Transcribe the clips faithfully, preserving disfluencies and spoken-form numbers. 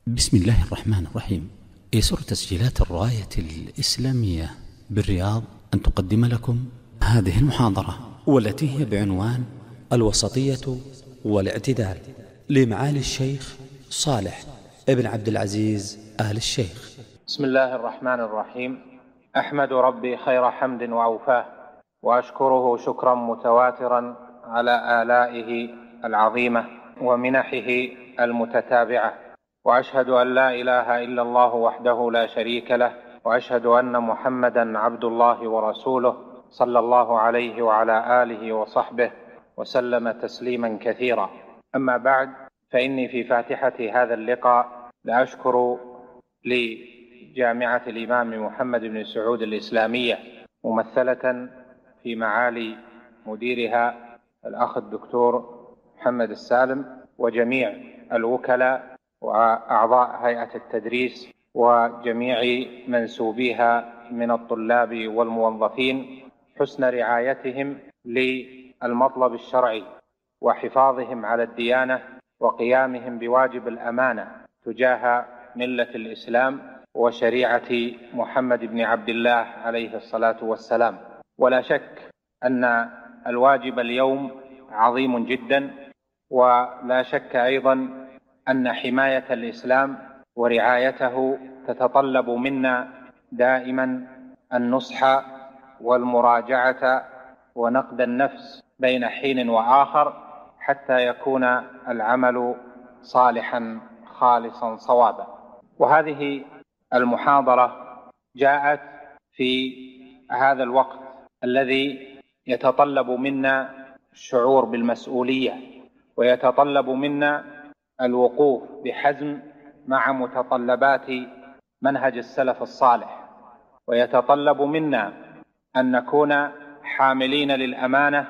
بسم الله الرحمن الرحيم. يسر تسجيلات الراية الإسلامية بالرياض أن تقدم لكم هذه المحاضرة، والتي هي بعنوان الوسطية والاعتدال، لمعالي الشيخ صالح ابن عبد العزيز آل الشيخ. بسم الله الرحمن الرحيم. أحمد ربي خير حمد وأوفاه، وأشكره شكرا متواترا على آلائه العظيمة ومنحه المتتابعة، وأشهد أن لا إله إلا الله وحده لا شريك له، وأشهد أن محمدا عبد الله ورسوله صلى الله عليه وعلى آله وصحبه وسلم تسليما كثيرا. أما بعد، فإني في فاتحة هذا اللقاء لأشكر لجامعة الإمام محمد بن سعود الإسلامية ممثلة في معالي مديرها الأخ الدكتور محمد السالم، وجميع الوكلاء وأعضاء هيئة التدريس وجميع منسوبيها من الطلاب والموظفين، حسن رعايتهم للمطلب الشرعي وحفاظهم على الديانة وقيامهم بواجب الأمانة تجاه ملة الإسلام وشريعة محمد بن عبد الله عليه الصلاة والسلام. ولا شك أن الواجب اليوم عظيم جدا، ولا شك أيضا أن حماية الإسلام ورعايته تتطلب منا دائما النصح والمراجعة ونقد النفس بين حين وآخر، حتى يكون العمل صالحا خالصا صوابا. وهذه المحاضرة جاءت في هذا الوقت الذي يتطلب منا الشعور بالمسؤولية، ويتطلب منا الوقوف بحزم مع متطلبات منهج السلف الصالح، ويتطلب منا أن نكون حاملين للأمانة،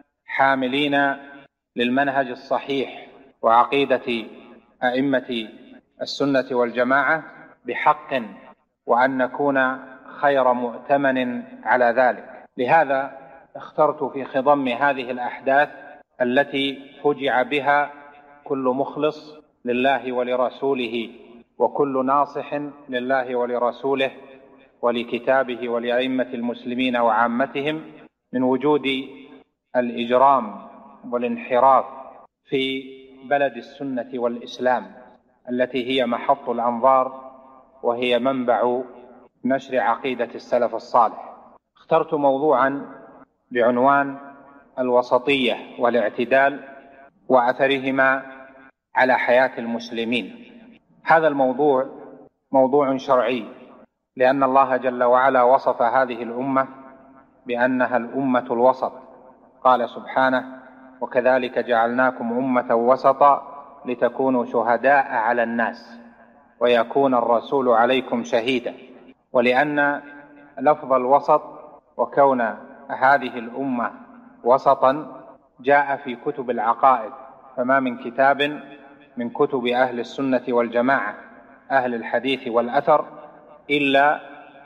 حاملين للمنهج الصحيح وعقيدة أئمة السنة والجماعة بحق، وأن نكون خير مؤتمن على ذلك. لهذا اخترت في خضم هذه الأحداث التي فجع بها كل مخلص لله ولرسوله، وكل ناصح لله ولرسوله ولكتابه ولأئمة المسلمين وعامتهم، من وجود الإجرام والانحراف في بلد السنة والإسلام التي هي محط الأنظار وهي منبع نشر عقيدة السلف الصالح. اخترت موضوعا بعنوان الوسطية والاعتدال وأثرهما على حياة المسلمين. هذا الموضوع موضوع شرعي، لأن الله جل وعلا وصف هذه الأمة بأنها الأمة الوسط. قال سبحانه: وكذلك جعلناكم أمة وسطا لتكونوا شهداء على الناس ويكون الرسول عليكم شهيدا. ولأن لفظ الوسط وكون هذه الأمة وسطا جاء في كتب العقائد، فما من كتاب من كتب أهل السنة والجماعة أهل الحديث والأثر إلا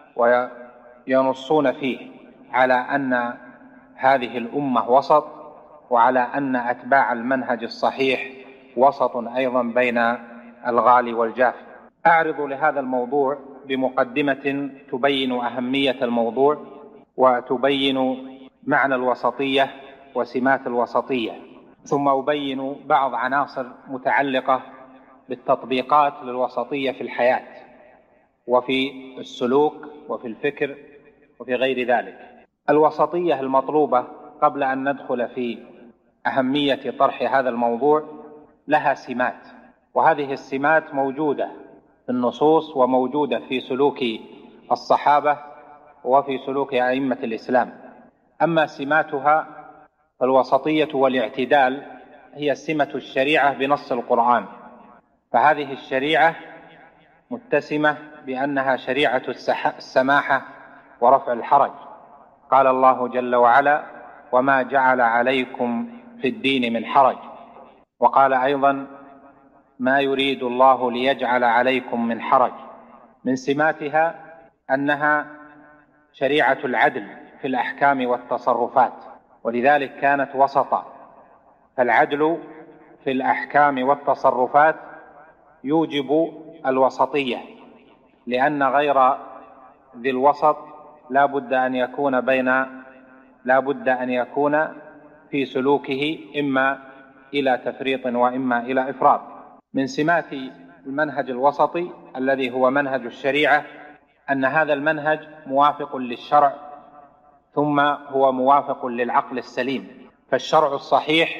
وينصون فيه على أن هذه الأمة وسط، وعلى أن أتباع المنهج الصحيح وسط أيضا بين الغالي والجاف. أعرض لهذا الموضوع بمقدمة تبين أهمية الموضوع وتبين معنى الوسطية وسمات الوسطية، ثم أبين بعض عناصر متعلقة بالتطبيقات للوسطية في الحياة وفي السلوك وفي الفكر وفي غير ذلك. الوسطية المطلوبة، قبل أن ندخل في أهمية طرح هذا الموضوع، لها سمات، وهذه السمات موجودة في النصوص وموجودة في سلوك الصحابة وفي سلوك أئمة الإسلام. أما سماتها فالوسطية والاعتدال هي سمة الشريعة بنص القرآن، فهذه الشريعة متسمة بأنها شريعة السماحة ورفع الحرج. قال الله جل وعلا: وما جعل عليكم في الدين من حرج. وقال أيضا: ما يريد الله ليجعل عليكم من حرج. من سماتها أنها شريعة العدل في الأحكام والتصرفات، ولذلك كانت وسطا. فالعدل في الأحكام والتصرفات يوجب الوسطية، لأن غير ذي الوسط لا بد أن يكون بين لا بد أن يكون في سلوكه إما إلى تفريط وإما إلى إفراط. من سمات المنهج الوسطي الذي هو منهج الشريعة أن هذا المنهج موافق للشرع، ثم هو موافق للعقل السليم. فالشرع الصحيح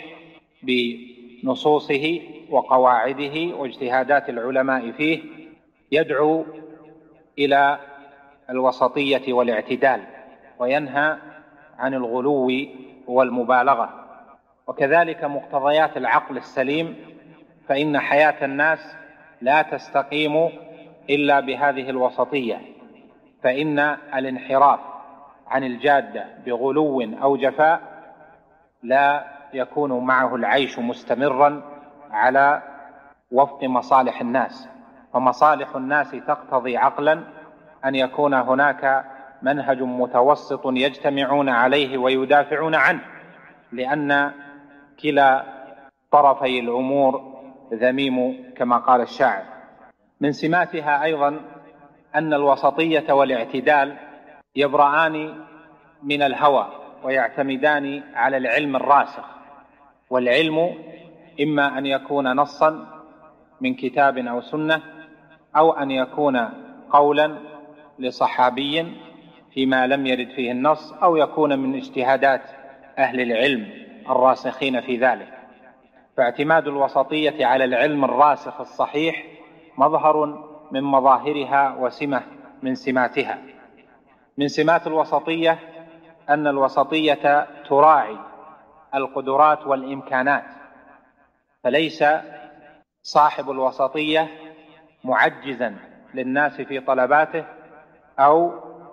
بنصوصه وقواعده واجتهادات العلماء فيه يدعو إلى الوسطية والاعتدال، وينهى عن الغلو والمبالغة. وكذلك مقتضيات العقل السليم، فإن حياة الناس لا تستقيم إلا بهذه الوسطية، فإن الانحراف عن الجادة بغلو أو جفاء لا يكون معه العيش مستمرا على وفق مصالح الناس. فمصالح الناس تقتضي عقلا أن يكون هناك منهج متوسط يجتمعون عليه ويدافعون عنه، لأن كلا طرفي الأمور ذميم كما قال الشاعر. من سماتها أيضا أن الوسطية والاعتدال يبرآن من الهوى ويعتمدان على العلم الراسخ، والعلم إما أن يكون نصا من كتاب أو سنة، أو أن يكون قولا لصحابي فيما لم يرد فيه النص، أو يكون من اجتهادات أهل العلم الراسخين في ذلك. فاعتماد الوسطية على العلم الراسخ الصحيح مظهر من مظاهرها وسمة من سماتها. من سمات الوسطية أن الوسطية تراعي القدرات والإمكانات، فليس صاحب الوسطية معجزا للناس في طلباته أو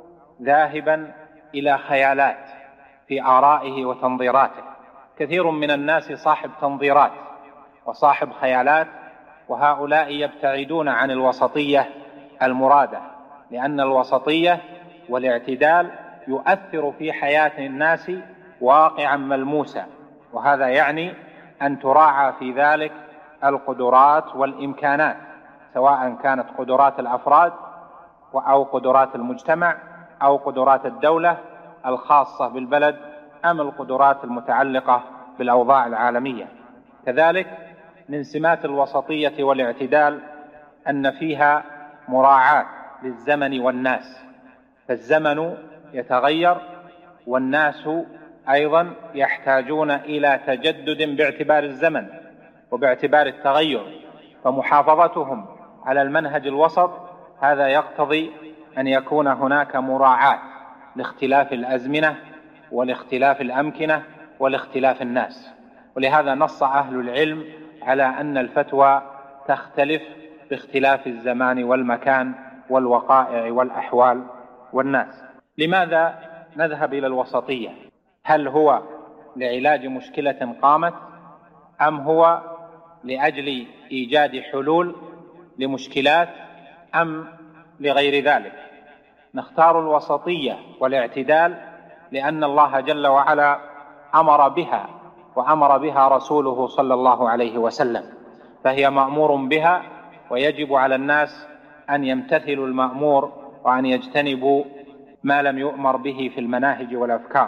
ذاهبا إلى خيالات في آرائه وتنظيراته. كثير من الناس صاحب تنظيرات وصاحب خيالات، وهؤلاء يبتعدون عن الوسطية المرادة، لأن الوسطية والاعتدال يؤثر في حياة الناس واقعا ملموسا، وهذا يعني أن تراعى في ذلك القدرات والإمكانات، سواء كانت قدرات الأفراد أو قدرات المجتمع أو قدرات الدولة الخاصة بالبلد أم القدرات المتعلقة بالأوضاع العالمية. كذلك من سمات الوسطية والاعتدال أن فيها مراعاة للزمن والناس، فالزمن يتغير والناس أيضا يحتاجون إلى تجدد باعتبار الزمن وباعتبار التغير، فمحافظتهم على المنهج الوسط هذا يقتضي أن يكون هناك مراعاة لاختلاف الأزمنة ولاختلاف الأمكنة ولاختلاف الناس. ولهذا نص أهل العلم على أن الفتوى تختلف باختلاف الزمان والمكان والوقائع والأحوال والناس. لماذا نذهب إلى الوسطية؟ هل هو لعلاج مشكلة قامت، أم هو لأجل إيجاد حلول لمشكلات، أم لغير ذلك؟ نختار الوسطية والاعتدال لأن الله جل وعلا أمر بها، وأمر بها رسوله صلى الله عليه وسلم، فهي مأمور بها، ويجب على الناس أن يمتثلوا المأمور وأن يجتنبوا ما لم يؤمر به في المناهج والأفكار.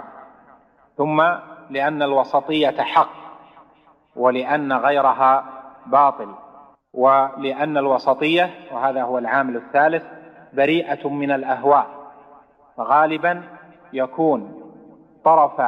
ثم لأن الوسطية حق، ولأن غيرها باطل، ولأن الوسطية، وهذا هو العامل الثالث، بريئة من الأهواء، فغالبا يكون طرف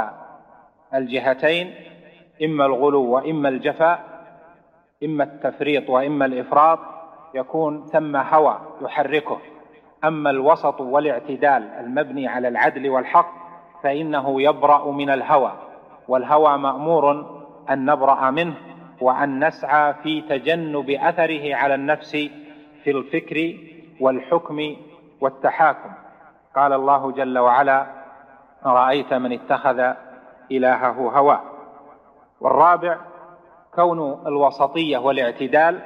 الجهتين إما الغلو وإما الجفاء، إما التفريط وإما الإفراط، يكون ثم هوى يحركه. أما الوسط والاعتدال المبني على العدل والحق فإنه يبرأ من الهوى، والهوى مأمور أن نبرأ منه وأن نسعى في تجنب أثره على النفس في الفكر والحكم والتحاكم. قال الله جل وعلا: أرأيت من اتخذ إلهه هواه. والرابع كون الوسطية والاعتدال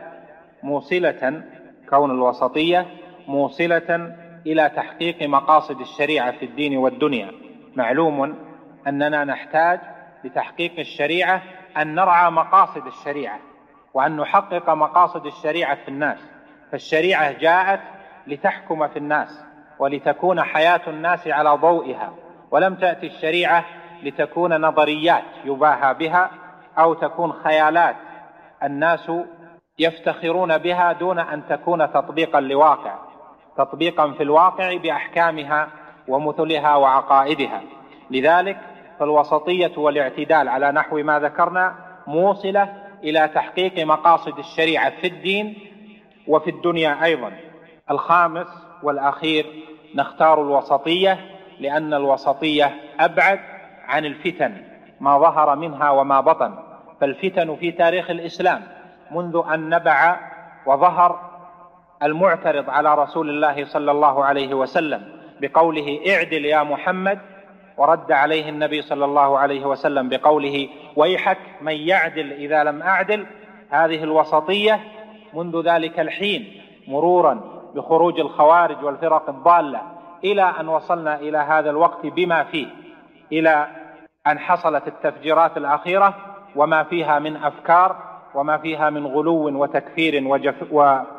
موصلة كون الوسطية موصلة إلى تحقيق مقاصد الشريعة في الدين والدنيا. معلوم أننا نحتاج لتحقيق الشريعة أن نرعى مقاصد الشريعة، وأن نحقق مقاصد الشريعة في الناس، فالشريعة جاءت لتحكم في الناس ولتكون حياة الناس على ضوئها، ولم تأتي الشريعة لتكون نظريات يباهى بها أو تكون خيالات الناس يفتخرون بها دون أن تكون تطبيقا لواقع تطبيقا في الواقع بأحكامها ومثلها وعقائدها. لذلك فالوسطية والاعتدال على نحو ما ذكرنا موصلة إلى تحقيق مقاصد الشريعة في الدين وفي الدنيا أيضا. الخامس والأخير نختار الوسطية لأن الوسطية أبعد عن الفتن ما ظهر منها وما بطن. فالفتن في تاريخ الإسلام منذ أن نبع وظهر المعترض على رسول الله صلى الله عليه وسلم بقوله اعدل يا محمد، ورد عليه النبي صلى الله عليه وسلم بقوله ويحك من يعدل إذا لم أعدل. هذه الوسطية منذ ذلك الحين مرورا بخروج الخوارج والفرق الضالة إلى أن وصلنا إلى هذا الوقت بما فيه، إلى أن حصلت التفجيرات الأخيرة وما فيها من أفكار وما فيها من غلو وتكفير وجف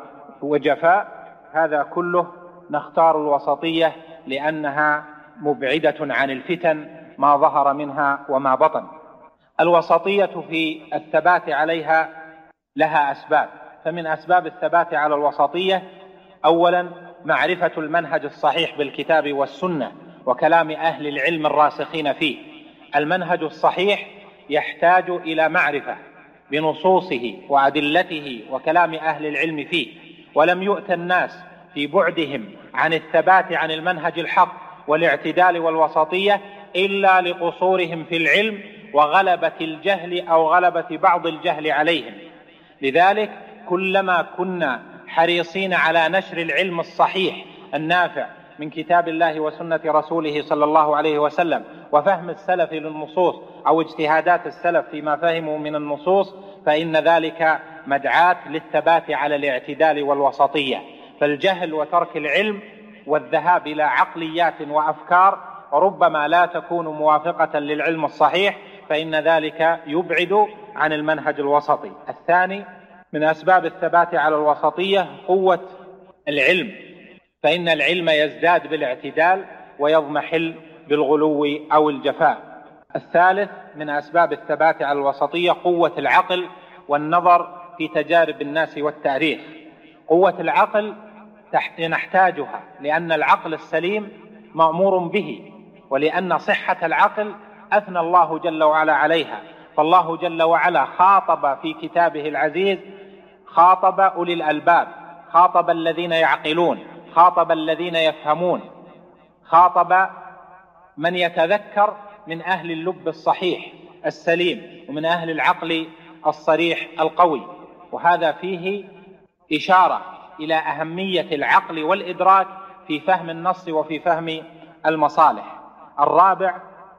وجفاء. هذا كله نختار الوسطية لأنها مبعدة عن الفتن ما ظهر منها وما بطن. الوسطية في الثبات عليها لها أسباب. فمن أسباب الثبات على الوسطية أولا معرفة المنهج الصحيح بالكتاب والسنة وكلام أهل العلم الراسخين فيه. المنهج الصحيح يحتاج إلى معرفة بنصوصه وأدلته وكلام أهل العلم فيه، ولم يؤت الناس في بعدهم عن الثبات عن المنهج الحق والاعتدال والوسطية إلا لقصورهم في العلم وغلبة الجهل أو غلبة بعض الجهل عليهم. لذلك كلما كنا حريصين على نشر العلم الصحيح النافع من كتاب الله وسنة رسوله صلى الله عليه وسلم وفهم السلف للنصوص أو اجتهادات السلف فيما فهموا من النصوص، فإن ذلك مدعاة للثبات على الاعتدال والوسطية. فالجهل وترك العلم والذهاب إلى عقليات وأفكار ربما لا تكون موافقة للعلم الصحيح، فإن ذلك يبعد عن المنهج الوسطي. الثاني من أسباب الثبات على الوسطية قوة العلم، فإن العلم يزداد بالاعتدال ويضمحل بالغلو أو الجفاء. الثالث من أسباب الثبات على الوسطية قوة العقل والنظر في تجارب الناس والتاريخ. قوة العقل نحتاجها لأن العقل السليم مأمور به، ولأن صحة العقل أثنى الله جل وعلا عليها. فالله جل وعلا خاطب في كتابه العزيز، خاطب أولي الألباب، خاطب الذين يعقلون، خاطب الذين يفهمون، خاطب من يتذكر من أهل اللب الصحيح السليم ومن أهل العقل الصريح القوي. وهذا فيه إشارة إلى أهمية العقل والإدراك في فهم النص وفي فهم المصالح. الرابع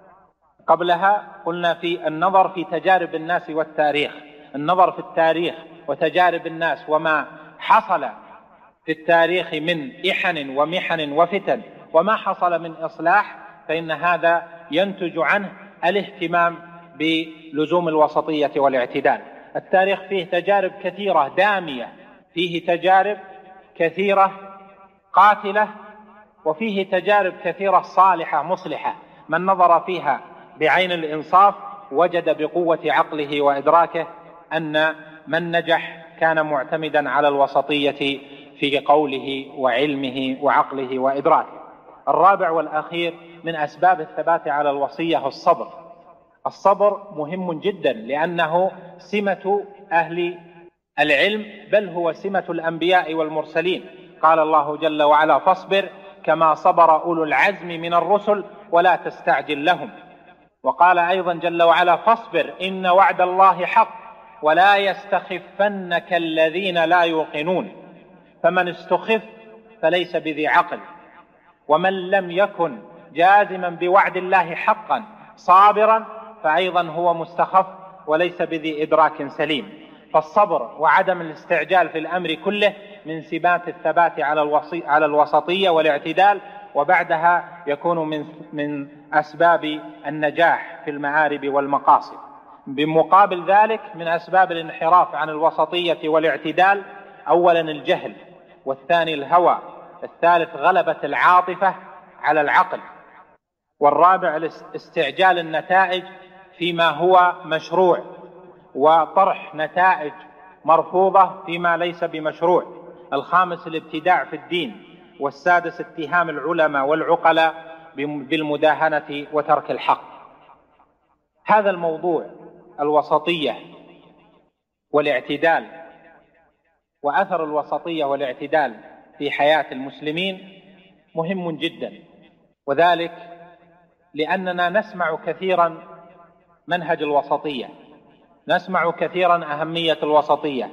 قبلها قلنا في النظر في تجارب الناس والتاريخ. النظر في التاريخ وتجارب الناس وما حصل في التاريخ من إحن ومحن وفتن وما حصل من إصلاح، فإن هذا ينتج عنه الاهتمام بلزوم الوسطية والاعتدال. التاريخ فيه تجارب كثيرة دامية، فيه تجارب كثيرة قاتلة، وفيه تجارب كثيرة صالحة مصلحة. من نظر فيها بعين الإنصاف وجد بقوة عقله وإدراكه أن من نجح كان معتمدا على الوسطية في قوله وعلمه وعقله وإدراكه. الرابع والأخير من أسباب الثبات على الوصية الصبر. الصبر مهم جدا لأنه سمة أهل العلم، بل هو سمة الأنبياء والمرسلين. قال الله جل وعلا فاصبر كما صبر أولو العزم من الرسل ولا تستعجل لهم. وقال أيضا جل وعلا فاصبر إن وعد الله حق ولا يستخفنك الذين لا يوقنون. فمن استخف فليس بذي عقل، ومن لم يكن جازما بوعد الله حقا صابرا فأيضا هو مستخف وليس بذي إدراك سليم. فالصبر وعدم الاستعجال في الأمر كله من سمات الثبات على الوصي على الوسطية والاعتدال، وبعدها يكون من من أسباب النجاح في المعارب والمقاصد. بمقابل ذلك من أسباب الانحراف عن الوسطية والاعتدال أولا الجهل، والثاني الهوى، الثالث غلبة العاطفة على العقل، والرابع استعجال النتائج فيما هو مشروع، وطرح نتائج مرفوضة فيما ليس بمشروع، الخامس الابتداع في الدين، والسادس اتهام العلماء والعقلاء بالمداهنة وترك الحق. هذا الموضوع الوسطية والاعتدال وأثر الوسطية والاعتدال في حياة المسلمين مهم جدا، وذلك لأننا نسمع كثيرا منهج الوسطية، نسمع كثيرا أهمية الوسطية،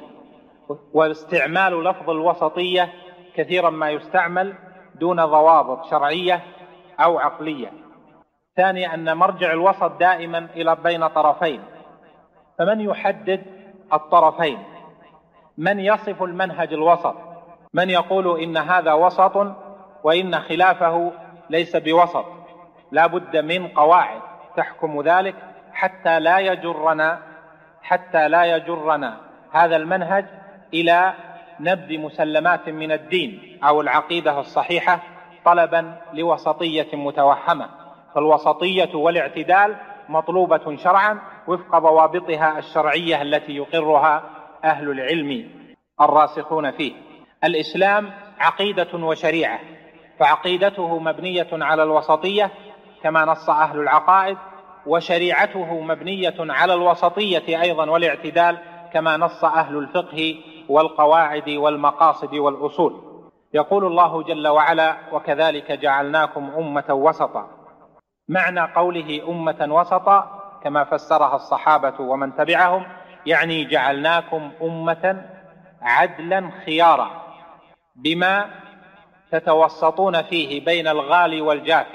واستعمال لفظ الوسطية كثيرا ما يستعمل دون ضوابط شرعية أو عقلية. ثانيا أن مرجع الوسط دائما إلى بين طرفين، فمن يحدد الطرفين؟ من يصف المنهج الوسط؟ من يقول إن هذا وسط وإن خلافه ليس بوسط؟ لا بد من قواعد تحكم ذلك حتى لا يجرنا حتى لا يجرنا هذا المنهج إلى نبذ مسلمات من الدين أو العقيدة الصحيحة طلبا لوسطية متوهمة. فالوسطية والاعتدال مطلوبة شرعا وفق ضوابطها الشرعية التي يقرها أهل العلم الراسخون فيه. الإسلام عقيدة وشريعة، فعقيدته مبنية على الوسطية كما نص أهل العقائد، وشريعته مبنية على الوسطية أيضا والاعتدال كما نص أهل الفقه والقواعد والمقاصد والأصول. يقول الله جل وعلا: وكذلك جعلناكم أمة وسطا. معنى قوله أمة وسطا كما فسرها الصحابة ومن تبعهم، يعني جعلناكم أمة عدلا خيارا بما تتوسطون فيه بين الغالي والجافي،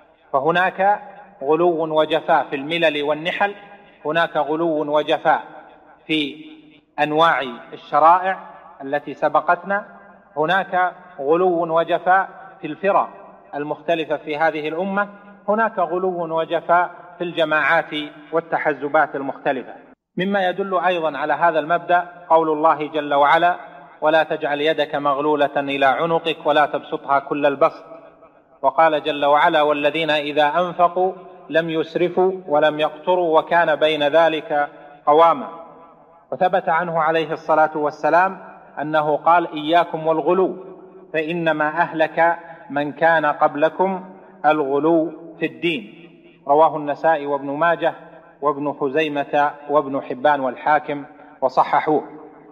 فهناك غلو وجفاء في الملل والنحل، هناك غلو وجفاء في أنواع الشرائع التي سبقتنا، هناك غلو وجفاء في الفرق المختلفة في هذه الأمة، هناك غلو وجفاء في الجماعات والتحزبات المختلفة. مما يدل أيضا على هذا المبدأ قول الله جل وعلا: ولا تجعل يدك مغلولة إلى عنقك ولا تبسطها كل البسط. وقال جل وعلا: والذين إذا أنفقوا لم يسرفوا ولم يقتروا وكان بين ذلك قواما. وثبت عنه عليه الصلاة والسلام أنه قال: إياكم والغلو فإنما أهلك من كان قبلكم الغلو في الدين. رواه النسائي وابن ماجه وابن خزيمة وابن حبان والحاكم وصححوه.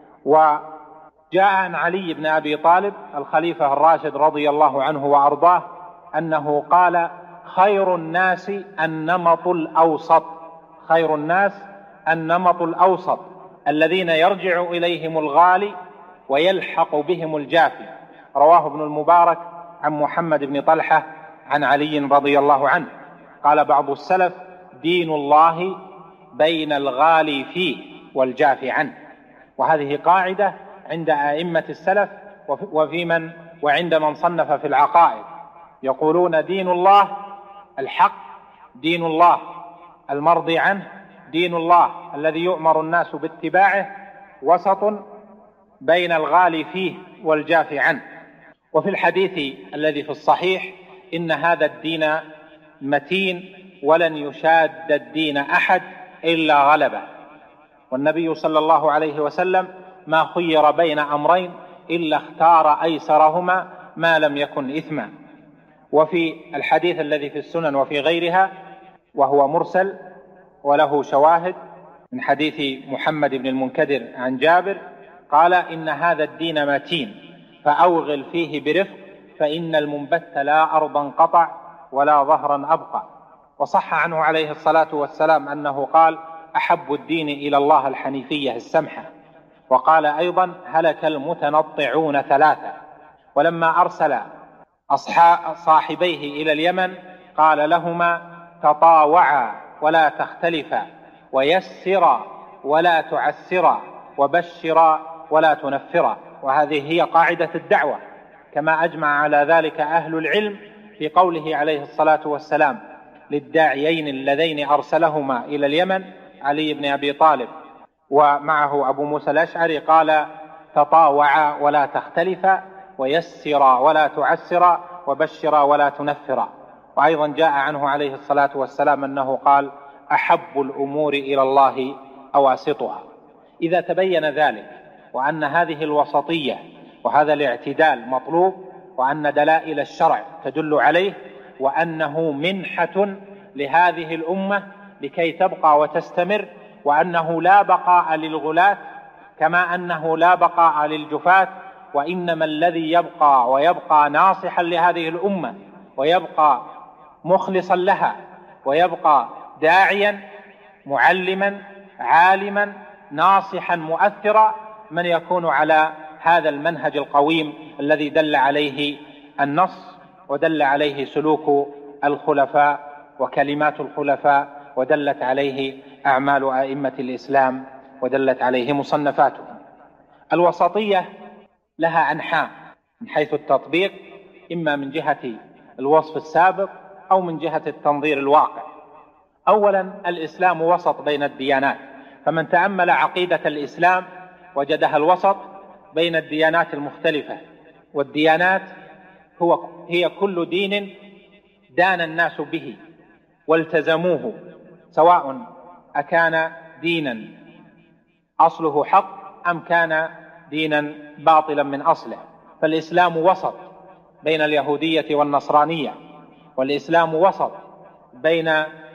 وجاء عن علي بن أبي طالب الخليفة الراشد رضي الله عنه وأرضاه أنه قال: خير الناس النمط الأوسط، خير الناس النمط الأوسط الذين يرجع إليهم الغالي ويلحق بهم الجافي. رواه ابن المبارك عن محمد بن طلحة عن علي رضي الله عنه. قال بعض السلف: دين الله بين الغالي فيه والجافي عنه. وهذه قاعدة عند أئمة السلف وفي من وعند من صنف في العقائد، يقولون دين الله الحق، دين الله المرضي عنه، دين الله الذي يؤمر الناس باتباعه، وسط بين الغالي فيه والجافي عنه. وفي الحديث الذي في الصحيح: إن هذا الدين متين ولن يشاد الدين أحد إلا غلبه. والنبي صلى الله عليه وسلم ما خير بين أمرين إلا اختار أيسرهما ما لم يكن إثما. وفي الحديث الذي في السنن وفي غيرها وهو مرسل وله شواهد من حديث محمد بن المنكدر عن جابر قال: إن هذا الدين متين فأوغل فيه برفق فإن المنبت لا أرضا قطع ولا ظهرا أبقى. وصح عنه عليه الصلاة والسلام أنه قال: أحب الدين إلى الله الحنيفية السمحة. وقال أيضا: هلك المتنطعون ثلاثة. ولما أرسل أصحاب صاحبيه إلى اليمن قال لهما: تطاوعا ولا تختلفا، ويسرا ولا تعسرا، وبشرا ولا تنفرا. وهذه هي قاعدة الدعوة، كما أجمع على ذلك أهل العلم في قوله عليه الصلاة والسلام للداعيين اللذين أرسلهما إلى اليمن، علي بن أبي طالب ومعه أبو موسى الأشعري، قال: تطاوعا ولا تختلفا، ويسرا ولا تعسرا وبشرا ولا تنفرا. وأيضا جاء عنه عليه الصلاة والسلام أنه قال: أحب الأمور إلى الله أواسطها. إذا تبين ذلك وأن هذه الوسطية وهذا الاعتدال مطلوب، وأن دلائل الشرع تدل عليه، وأنه منحة لهذه الأمة لكي تبقى وتستمر، وأنه لا بقاء للغلاة كما أنه لا بقاء للجفاة، وإنما الذي يبقى ويبقى ناصحا لهذه الأمة ويبقى مخلصا لها ويبقى داعيا معلما عالما ناصحا مؤثرا من يكون على هذا المنهج القويم الذي دل عليه النص ودل عليه سلوك الخلفاء وكلمات الخلفاء ودلت عليه أعمال أئمة الإسلام ودلت عليه مصنفاتهم. الوسطية لها أنحاء من حيث التطبيق، إما من جهة الوصف السابق أو من جهة التنظير الواقع. أولا، الإسلام وسط بين الديانات، فمن تأمل عقيدة الإسلام وجدها الوسط بين الديانات المختلفة. والديانات هو هي كل دين دان الناس به والتزموه، سواء أكان دينا أصله حق أم كان دينا باطلا من أصله. فالإسلام وسط بين اليهودية والنصرانية، والإسلام وسط بين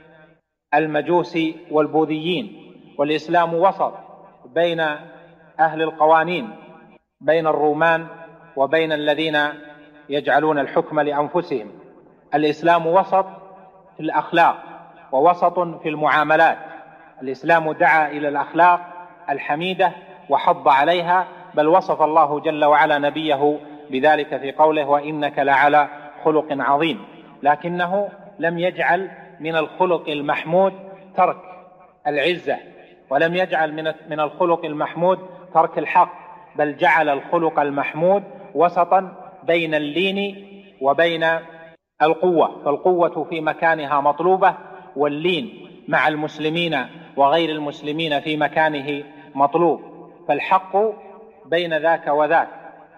المجوس والبوذيين، والإسلام وسط بين أهل القوانين، بين الرومان وبين الذين يجعلون الحكم لأنفسهم. الإسلام وسط في الأخلاق ووسط في المعاملات. الإسلام دعا إلى الأخلاق الحميدة وحض عليها، بل وصف الله جل وعلا نبيه بذلك في قوله: وإنك لعلى خلق عظيم. لكنه لم يجعل من الخلق المحمود ترك العزة، ولم يجعل من الخلق المحمود ترك الحق، بل جعل الخلق المحمود وسطا بين اللين وبين القوة. فالقوة في مكانها مطلوبة، واللين مع المسلمين وغير المسلمين في مكانه مطلوب. فالحق بين ذاك وذاك.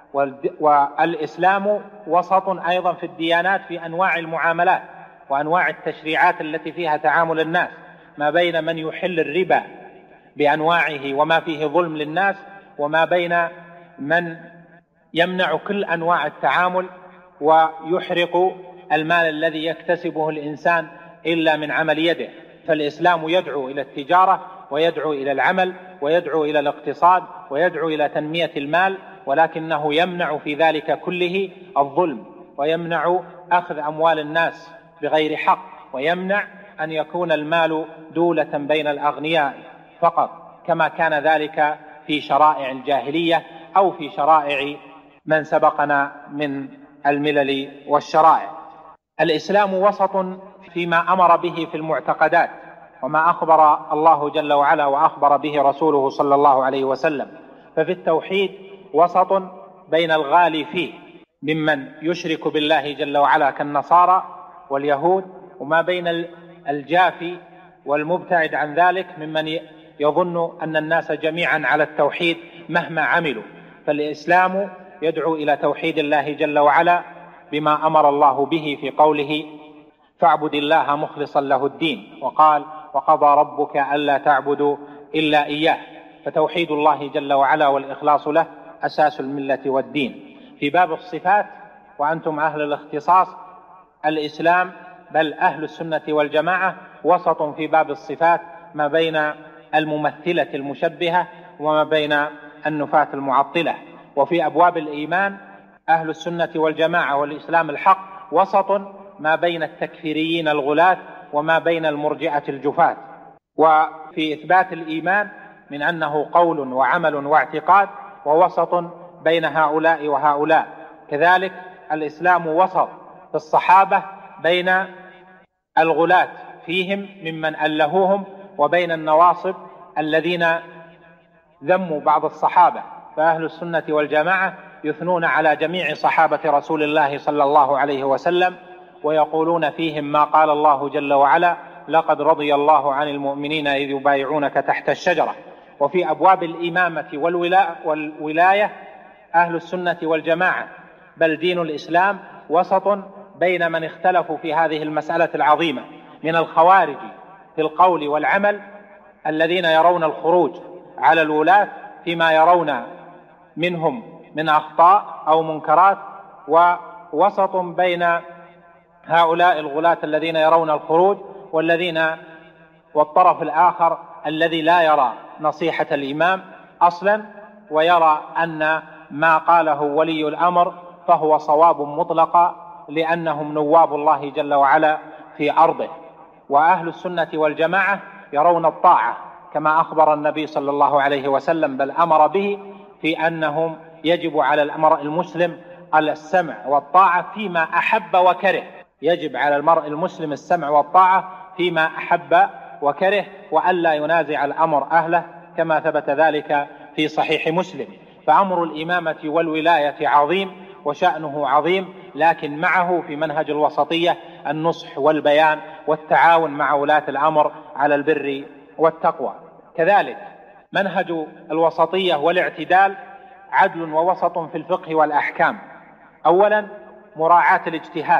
والإسلام وسط أيضا في الديانات في أنواع المعاملات وأنواع التشريعات التي فيها تعامل الناس، ما بين من يحل الربا بأنواعه وما فيه ظلم للناس، وما بين من يمنع كل أنواع التعامل ويحرق المال الذي يكتسبه الإنسان إلا من عمل يده. فالإسلام يدعو إلى التجارة ويدعو إلى العمل ويدعو إلى الاقتصاد ويدعو إلى تنمية المال، ولكنه يمنع في ذلك كله الظلم، ويمنع أخذ أموال الناس بغير حق، ويمنع أن يكون المال دولة بين الأغنياء فقط، كما كان ذلك في شرائع الجاهلية أو في شرائع من سبقنا من الملل والشرائع. الإسلام وسط فيما أمر به في المعتقدات وما أخبر الله جل وعلا وأخبر به رسوله صلى الله عليه وسلم. ففي التوحيد وسط بين الغالي فيه ممن يشرك بالله جل وعلا كالنصارى واليهود، وما بين الجافي والمبتعد عن ذلك ممن يظن أن الناس جميعا على التوحيد مهما عملوا. فالإسلام يدعو إلى توحيد الله جل وعلا بما أمر الله به في قوله: فاعبد الله مخلصا له الدين، وقال: وقضى ربك ألا تعبدوا إلا إياه. فتوحيد الله جل وعلا والإخلاص له أساس الملة والدين. في باب الصفات، وأنتم أهل الاختصاص، الإسلام بل أهل السنة والجماعة وسط في باب الصفات ما بين الممثلة المشبهة وما بين النفاة المعطلة. وفي أبواب الإيمان أهل السنة والجماعة والإسلام الحق وسط ما بين التكفيريين الغلاة وما بين المرجئة الجفاة. وفي إثبات الإيمان من أنه قول وعمل واعتقاد، ووسط بين هؤلاء وهؤلاء. كذلك الإسلام وسط في الصحابة بين الغلاة فيهم ممن ألهوهم وبين النواصب الذين ذموا بعض الصحابة. فأهل السنة والجماعة يثنون على جميع صحابة رسول الله صلى الله عليه وسلم، ويقولون فيهم ما قال الله جل وعلا: لقد رضي الله عن المؤمنين إذ يبايعونك تحت الشجرة. وفي أبواب الإمامة والولاية أهل السنة والجماعة بل دين الإسلام وسط بين من اختلفوا في هذه المسألة العظيمة من الخوارج في القول والعمل الذين يرون الخروج على الولاة فيما يرون منهم من أخطاء أو منكرات، ووسط بين هؤلاء الغلاة الذين يرون الخروج والذين والطرف الآخر الذي لا يرى نصيحة الإمام أصلا، ويرى أن ما قاله ولي الأمر فهو صواب مطلقا لأنهم نواب الله جل وعلا في أرضه. وأهل السنة والجماعة يرون الطاعة كما أخبر النبي صلى الله عليه وسلم، بل أمر به في أنهم يجب على المرء المسلم السمع والطاعة فيما أحب وكره. يجب على المرء المسلم السمع والطاعة فيما أحب وكره، وألا ينازع الأمر أهله، كما ثبت ذلك في صحيح مسلم. فأمر الإمامة والولاية عظيم وشأنه عظيم، لكن معه في منهج الوسطية النصح والبيان والتعاون مع ولاة الأمر على البر والتقوى. كذلك منهج الوسطية والاعتدال عدل ووسط في الفقه والأحكام. أولا مراعاة الاجتهاد،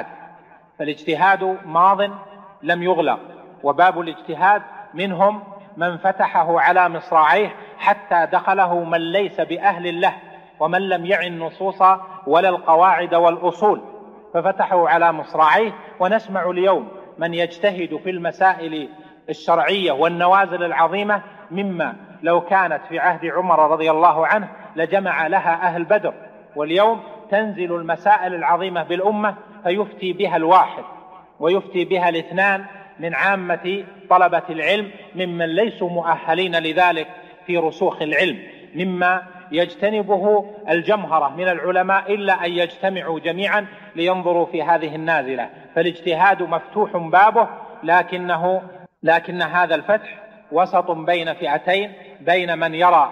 فالاجتهاد ماض لم يغلق، وباب الاجتهاد منهم من فتحه على مصراعيه حتى دخله من ليس بأهل له ومن لم يعن النصوص ولا القواعد والأصول، ففتحوا على مصراعيه. ونسمع اليوم من يجتهد في المسائل الشرعية والنوازل العظيمة مما لو كانت في عهد عمر رضي الله عنه لجمع لها أهل بدر، واليوم تنزل المسائل العظيمة بالأمة فيفتي بها الواحد ويفتي بها الاثنان من عامة طلبة العلم ممن ليسوا مؤهلين لذلك في رسوخ العلم، مما يجتنبه الجمهرة من العلماء إلا أن يجتمعوا جميعا لينظروا في هذه النازلة. فالاجتهاد مفتوح بابه، لكنه لكن هذا الفتح وسط بين فئتين، بين من يرى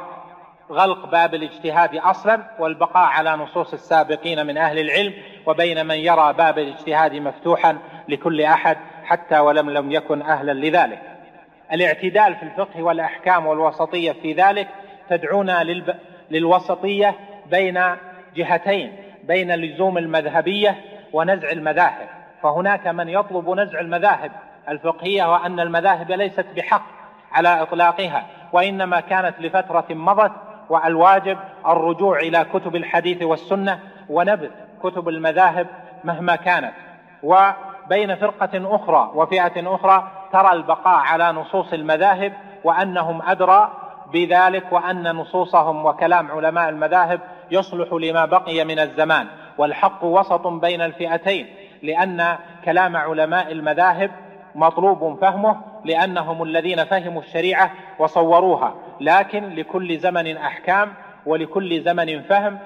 غلق باب الاجتهاد أصلا والبقاء على نصوص السابقين من أهل العلم، وبين من يرى باب الاجتهاد مفتوحا لكل أحد حتى ولم لم يكن أهلا لذلك. الاعتدال في الفقه والأحكام والوسطية في ذلك تدعونا للب... للوسطية بين جهتين، بين لزوم المذهبية ونزع المذاهب. فهناك من يطلب نزع المذاهب الفقهية وأن المذاهب ليست بحق على إطلاقها، وإنما كانت لفترة مضت، والواجب الرجوع إلى كتب الحديث والسنة ونبذ كتب المذاهب مهما كانت. وبين فرقة أخرى وفئة أخرى ترى البقاء على نصوص المذاهب وأنهم أدرى بذلك، وأن نصوصهم وكلام علماء المذاهب يصلح لما بقي من الزمان. والحق وسط بين الفئتين، لأن كلام علماء المذاهب مطلوب فهمه لأنهم الذين فهموا الشريعة وصوروها، لكن لكل زمن أحكام ولكل زمن فهم،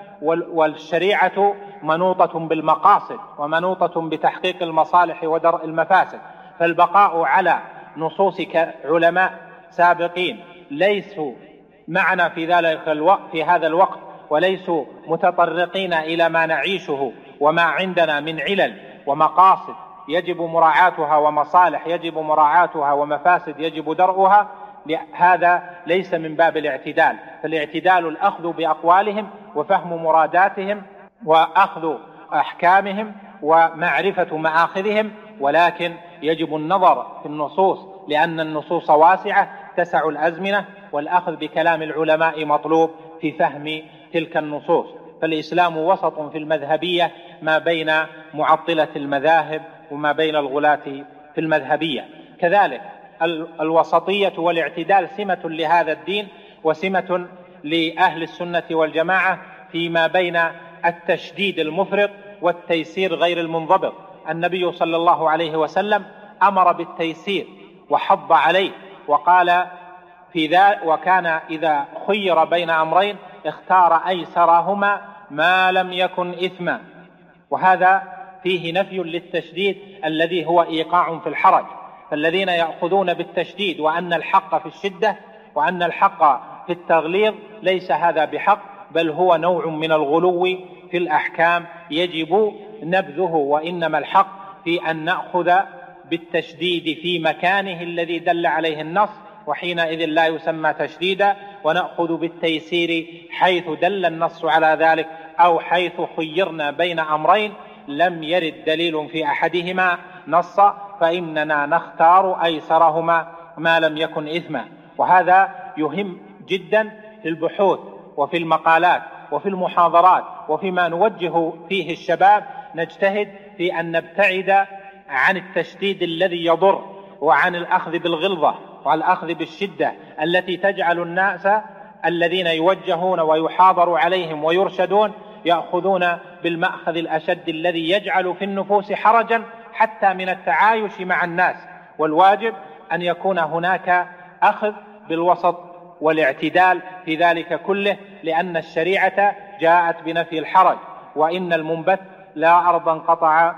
والشريعة منوطة بالمقاصد ومنوطة بتحقيق المصالح ودرء المفاسد. فالبقاء على نصوص علماء سابقين ليسوا معنا في ذلك الوقت في هذا الوقت، وليسوا متطرقين إلى ما نعيشه وما عندنا من علل ومقاصد يجب مراعاتها ومصالح يجب مراعاتها ومفاسد يجب درءها، هذا ليس من باب الاعتدال. فالاعتدال الأخذ بأقوالهم وفهم مراداتهم وأخذ أحكامهم ومعرفة مآخذهم، ولكن يجب النظر في النصوص لأن النصوص واسعة تسع الأزمنة، والأخذ بكلام العلماء مطلوب في فهم تلك النصوص. فالإسلام وسط في المذهبية ما بين معطلة المذاهب وما بين الغلاة في المذهبية. كذلك الوسطية والاعتدال سمة لهذا الدين وسمة لأهل السنة والجماعة فيما بين التشديد المفرط والتيسير غير المنضبط. النبي صلى الله عليه وسلم أمر بالتيسير وحض عليه وقال في ذا وكان إذا خير بين أمرين اختار أيسرهما ما لم يكن إثما. وهذا فيه نفي للتشديد الذي هو إيقاع في الحرج. فالذين يأخذون بالتشديد وأن الحق في الشدة وأن الحق في التغليظ ليس هذا بحق، بل هو نوع من الغلو في الأحكام يجب نبذه، وإنما الحق في أن نأخذ بالتشديد في مكانه الذي دل عليه النص، وحينئذ لا يسمى تشديدا، ونأخذ بالتيسير حيث دل النص على ذلك أو حيث خيرنا بين أمرين لم يرد دليل في أحدهما نصا فإننا نختار أيسرهما ما لم يكن إثما. وهذا يهم جدا في البحوث وفي المقالات وفي المحاضرات وفيما نوجه فيه الشباب. نجتهد في أن نبتعد عن التشديد الذي يضر، وعن الأخذ بالغلظة وعن الأخذ بالشدة التي تجعل الناس الذين يوجهون ويحاضر عليهم ويرشدون يأخذون بالمأخذ الأشد الذي يجعل في النفوس حرجا حتى من التعايش مع الناس. والواجب أن يكون هناك أخذ بالوسط والاعتدال في ذلك كله، لأن الشريعة جاءت بنفي الحرج، وإن المنبت لا أرضا قطع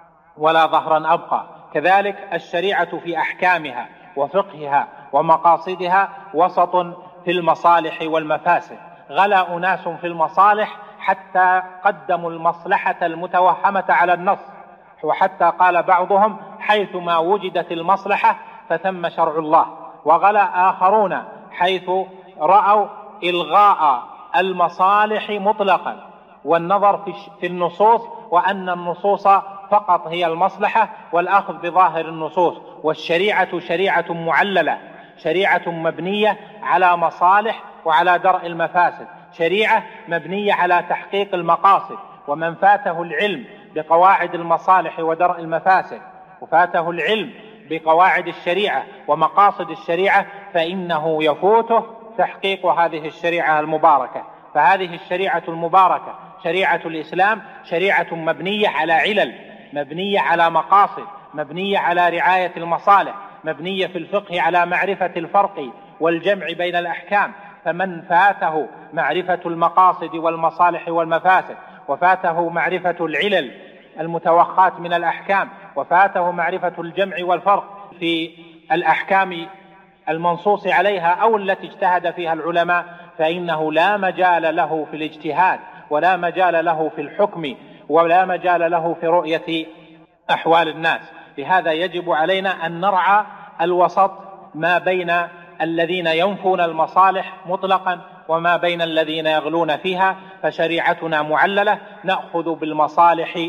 ولا ظهرا أبقى. كذلك الشريعة في أحكامها وفقهها ومقاصدها وسط في المصالح والمفاسد. غلا أناس في المصالح حتى قدموا المصلحة المتوهمة على النص، وحتى قال بعضهم حيثما وجدت المصلحة فثم شرع الله. وغلا آخرون حيث رأوا إلغاء المصالح مطلقا والنظر في النصوص، وأن النصوص فقط هي المصلحة والأخذ بظاهر النصوص. والشريعة شريعة معللة، شريعة مبنية على مصالح وعلى درء المفاسد، شريعة مبنية على تحقيق المقاصد. ومن فاته العلم بقواعد المصالح ودرء المفاسد وفاته العلم بقواعد الشريعة ومقاصد الشريعة فإنه يفوته تحقيق هذه الشريعة المباركة. فهذه الشريعة المباركة شريعة الإسلام شريعة مبنية على علل، مبنية على مقاصد، مبنية على رعاية المصالح، مبنية في الفقه على معرفة الفرق والجمع بين الأحكام. فمن فاته معرفة المقاصد والمصالح والمفاسد، وفاته معرفة العلل المتوخات من الأحكام، وفاته معرفة الجمع والفرق في الأحكام المنصوص عليها أو التي اجتهد فيها العلماء، فإنه لا مجال له في الاجتهاد ولا مجال له في الحكم ولا مجال له في رؤية أحوال الناس. لهذا يجب علينا أن نرعى الوسط ما بين الذين ينفون المصالح مطلقا وما بين الذين يغلون فيها. فشريعتنا معللة، نأخذ بالمصالح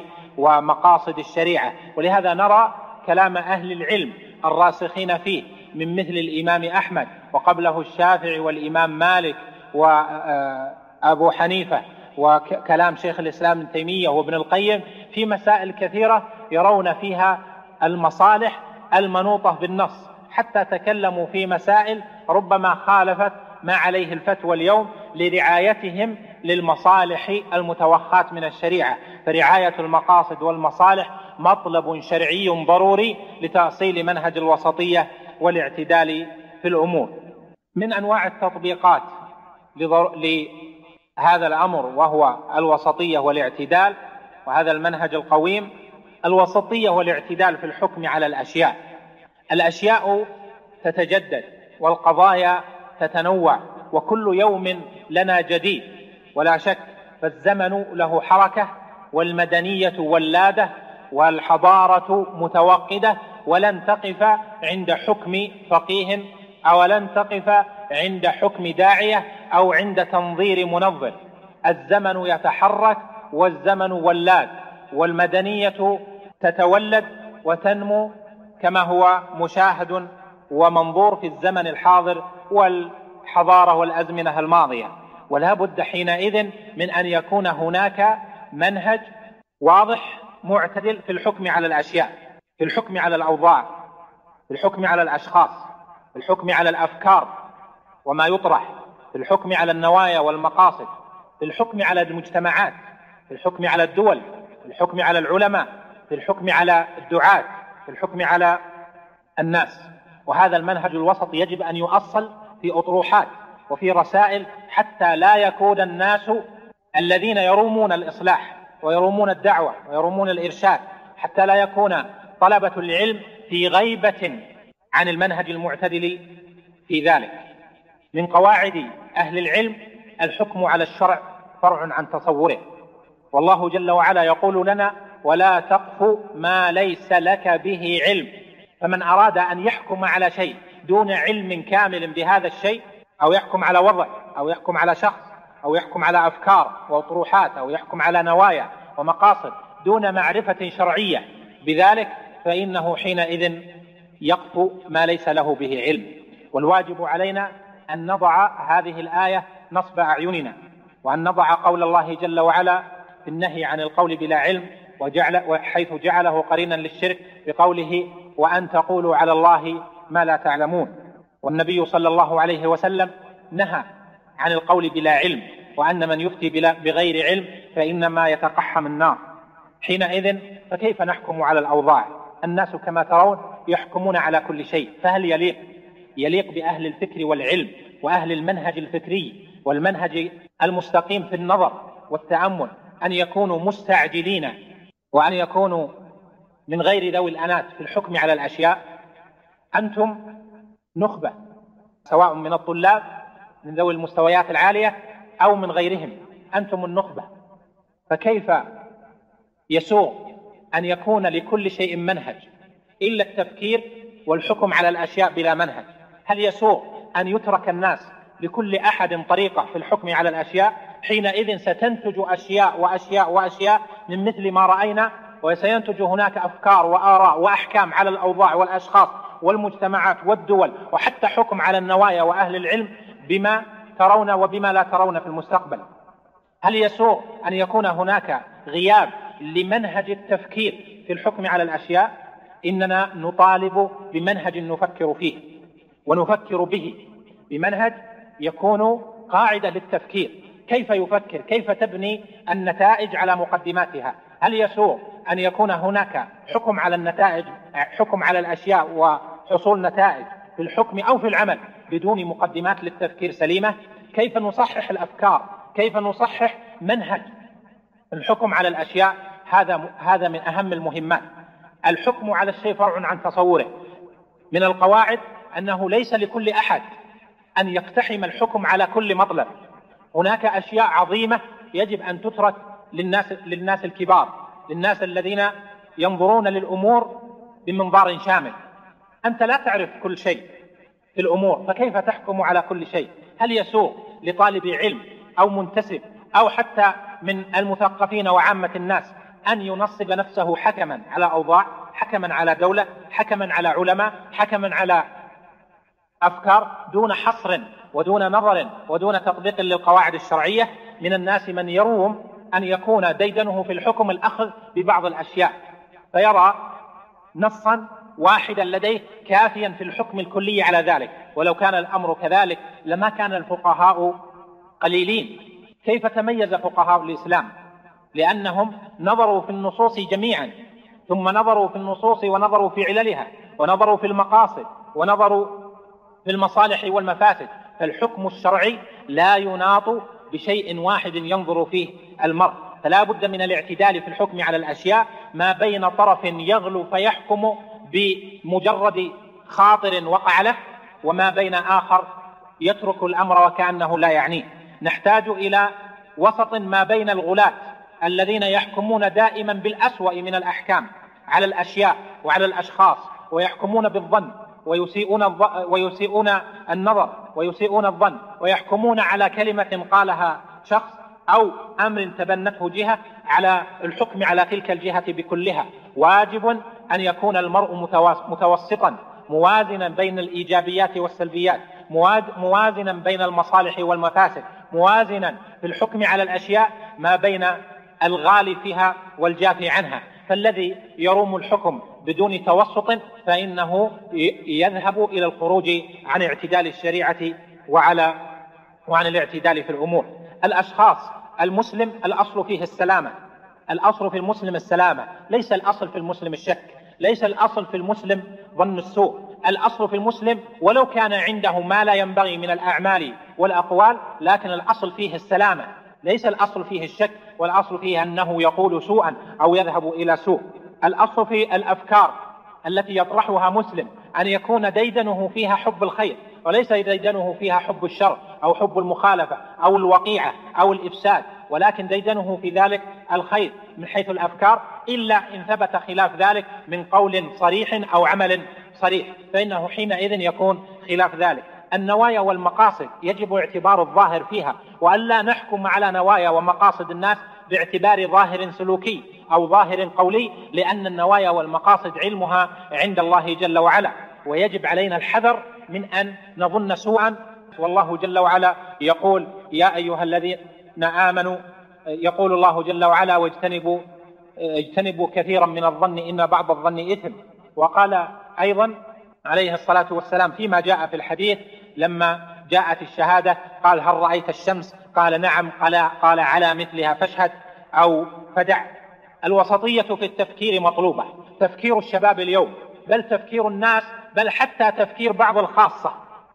ومقاصد الشريعة. ولهذا نرى كلام أهل العلم الراسخين فيه من مثل الإمام أحمد وقبله الشافعي والإمام مالك وأبو حنيفة، وكلام شيخ الإسلام ابن تيمية وابن القيم في مسائل كثيرة يرون فيها المصالح المنوطة بالنص، حتى تكلموا في مسائل ربما خالفت ما عليه الفتوى اليوم لرعايتهم للمصالح المتوخات من الشريعة. فرعاية المقاصد والمصالح مطلب شرعي ضروري لتأصيل منهج الوسطية والاعتدال في الأمور. من أنواع التطبيقات لهذا الأمر وهو الوسطية والاعتدال، وهذا المنهج القويم، الوسطية والاعتدال في الحكم على الأشياء. الأشياء تتجدد والقضايا تتنوع، وكل يوم لنا جديد ولا شك. فالزمن له حركة، والمدنية ولادة، والحضارة متوقدة، ولن تقف عند حكم فقيه أو لن تقف عند حكم داعية أو عند تنظير منظر. الزمن يتحرك والزمن ولاد، والمدنية تتولد وتنمو كما هو مشاهد ومنظور في الزمن الحاضر والحضارة والأزمنة الماضية. ولا بد حينئذ من أن يكون هناك منهج واضح معتدل في الحكم على الأشياء، في الحكم على الأوضاع، في الحكم على الأشخاص، في الحكم على الأفكار وما يطرح، في الحكم على النوايا والمقاصد، في الحكم على المجتمعات، في الحكم على الدول، في الحكم على العلماء، في الحكم على الدعاة، في الحكم على الناس. وهذا المنهج الوسط يجب أن يؤصل في أطروحات وفي رسائل، حتى لا يكون الناس الذين يرومون الإصلاح ويرومون الدعوة ويرومون الإرشاد، حتى لا يكون طلبة العلم في غيبة عن المنهج المعتدل في ذلك. من قواعد أهل العلم الحكم على الشرع فرع عن تصوره، والله جل وعلا يقول لنا: ولا تقف ما ليس لك به علم. فمن أراد أن يحكم على شيء دون علم كامل بهذا الشيء، أو يحكم على وضع أو يحكم على شخص أو يحكم على أفكار وأطروحات أو يحكم على نوايا ومقاصد دون معرفة شرعية بذلك، فإنه حينئذ يقف ما ليس له به علم. والواجب علينا أن نضع هذه الآية نصب أعيننا، وأن نضع قول الله جل وعلا في النهي عن القول بلا علم، وجعل حيث جعله قرينا للشرك بقوله وأن تقولوا على الله ما لا تعلمون. والنبي صلى الله عليه وسلم نهى عن القول بلا علم، وأن من يفتي بغير علم فإنما يتقحم النار. حينئذ فكيف نحكم على الأوضاع؟ الناس كما ترون يحكمون على كل شيء، فهل يليق يليق بأهل الفكر والعلم وأهل المنهج الفكري والمنهج المستقيم في النظر والتأمل أن يكونوا مستعجلين وأن يكونوا من غير ذوي الأنات في الحكم على الأشياء؟ أنتم نخبة، سواء من الطلاب من ذوي المستويات العالية أو من غيرهم، أنتم النخبة، فكيف يسوغ أن يكون لكل شيء منهج إلا التفكير والحكم على الأشياء بلا منهج؟ هل يسوغ أن يترك الناس لكل أحد طريقة في الحكم على الأشياء؟ حينئذ ستنتج أشياء وأشياء وأشياء من مثل ما رأينا، وسينتج هناك أفكار وآراء وأحكام على الأوضاع والأشخاص والمجتمعات والدول، وحتى حكم على النوايا وأهل العلم بما ترون وبما لا ترون في المستقبل. هل يسوغ أن يكون هناك غياب لمنهج التفكير في الحكم على الأشياء؟ إننا نطالب بمنهج نفكر فيه ونفكر به، بمنهج يكون قاعدة للتفكير. كيف يفكر؟ كيف تبني النتائج على مقدماتها؟ هل يسوغ أن يكون هناك حكم على النتائج، حكم على الأشياء وحصول نتائج في الحكم أو في العمل بدون مقدمات للتفكير سليمة؟ كيف نصحح الأفكار؟ كيف نصحح منهج الحكم على الأشياء؟ هذا هذا من أهم المهمات. الحكم على الشيء فرع عن تصوره. من القواعد أنه ليس لكل أحد أن يقتحم الحكم على كل مطلب. هناك أشياء عظيمة يجب أن تترك للناس للناس الكبار، للناس الذين ينظرون للأمور بمنظار شامل. أنت لا تعرف كل شيء في الأمور، فكيف تحكم على كل شيء؟ هل يسوغ لطالب علم أو منتسب أو حتى من المثقفين وعامة الناس أن ينصب نفسه حكما على أوضاع، حكما على دولة، حكما على علماء، حكما على أفكار دون حصر ودون نظر ودون تطبيق للقواعد الشرعية؟ من الناس من يروم أن يكون ديدنه في الحكم الأخذ ببعض الأشياء، فيرى نصا واحدا لديه كافيا في الحكم الكلي على ذلك، ولو كان الأمر كذلك لما كان الفقهاء قليلين. كيف تميز فقهاء الإسلام؟ لأنهم نظروا في النصوص جميعا، ثم نظروا في النصوص ونظروا في عللها، ونظروا في المقاصد، ونظروا في المصالح والمفاسد. فالحكم الشرعي لا يناط بشيء واحد ينظر فيه المرء، فلا بد من الاعتدال في الحكم على الأشياء، ما بين طرف يغلو فيحكم بمجرد خاطر وقع له، وما بين آخر يترك الأمر وكأنه لا يعنيه. نحتاج إلى وسط ما بين الغلاة الذين يحكمون دائما بالأسوأ من الأحكام على الأشياء وعلى الأشخاص، ويحكمون بالظن ويسيئون, الظ... ويسيئون النظر ويسيئون الظن، ويحكمون على كلمة قالها شخص أو أمر تبنته جهة على الحكم على تلك الجهة بكلها. واجب أن يكون المرء متوسطا موازنا بين الإيجابيات والسلبيات، موازنا بين المصالح والمفاسد، موازنا في الحكم على الأشياء ما بين الغالي فيها والجافي عنها. فالذي يروم الحكم بدون توسط فإنه يذهب إلى الخروج عن اعتدال الشريعة وعلى وعن الاعتدال في الأمور. الأشخاص المسلم الأصل فيه السلامة، الأصل في المسلم السلامة، ليس الأصل في المسلم الشك، ليس الأصل في المسلم ظن السوء. الأصل في المسلم ولو كان عنده ما لا ينبغي من الأعمال والأقوال، لكن الأصل فيه السلامة، ليس الأصل فيه الشك، والأصل فيه أنه يقول سوءا أو يذهب إلى سوء. الأصل في الأفكار التي يطرحها مسلم أن يكون ديدنه فيها حب الخير، وليس ديدنه فيها حب الشر أو حب المخالفة أو الوقيعة أو الإفساد، ولكن ديدنه في ذلك الخير من حيث الأفكار، إلا إن ثبت خلاف ذلك من قول صريح أو عمل صريح، فإنه حينئذ يكون خلاف ذلك. النوايا والمقاصد يجب اعتبار الظاهر فيها، وألا نحكم على نوايا ومقاصد الناس باعتبار ظاهر سلوكي أو ظاهر قولي، لأن النوايا والمقاصد علمها عند الله جل وعلا، ويجب علينا الحذر من أن نظن سوءا. والله جل وعلا يقول: يا أيها الذين آمنوا، يقول الله جل وعلا: واجتنبوا اجتنبوا كثيرا من الظن إن بعض الظن إثم. وقال أيضا عليه الصلاة والسلام فيما جاء في الحديث لما جاءت الشهادة قال: هل رأيت الشمس؟ قال: نعم. قال, قال على مثلها فاشهد أو فدع. الوسطية في التفكير مطلوبة، تفكير الشباب اليوم، بل تفكير الناس، بل حتى تفكير بعض الخاصة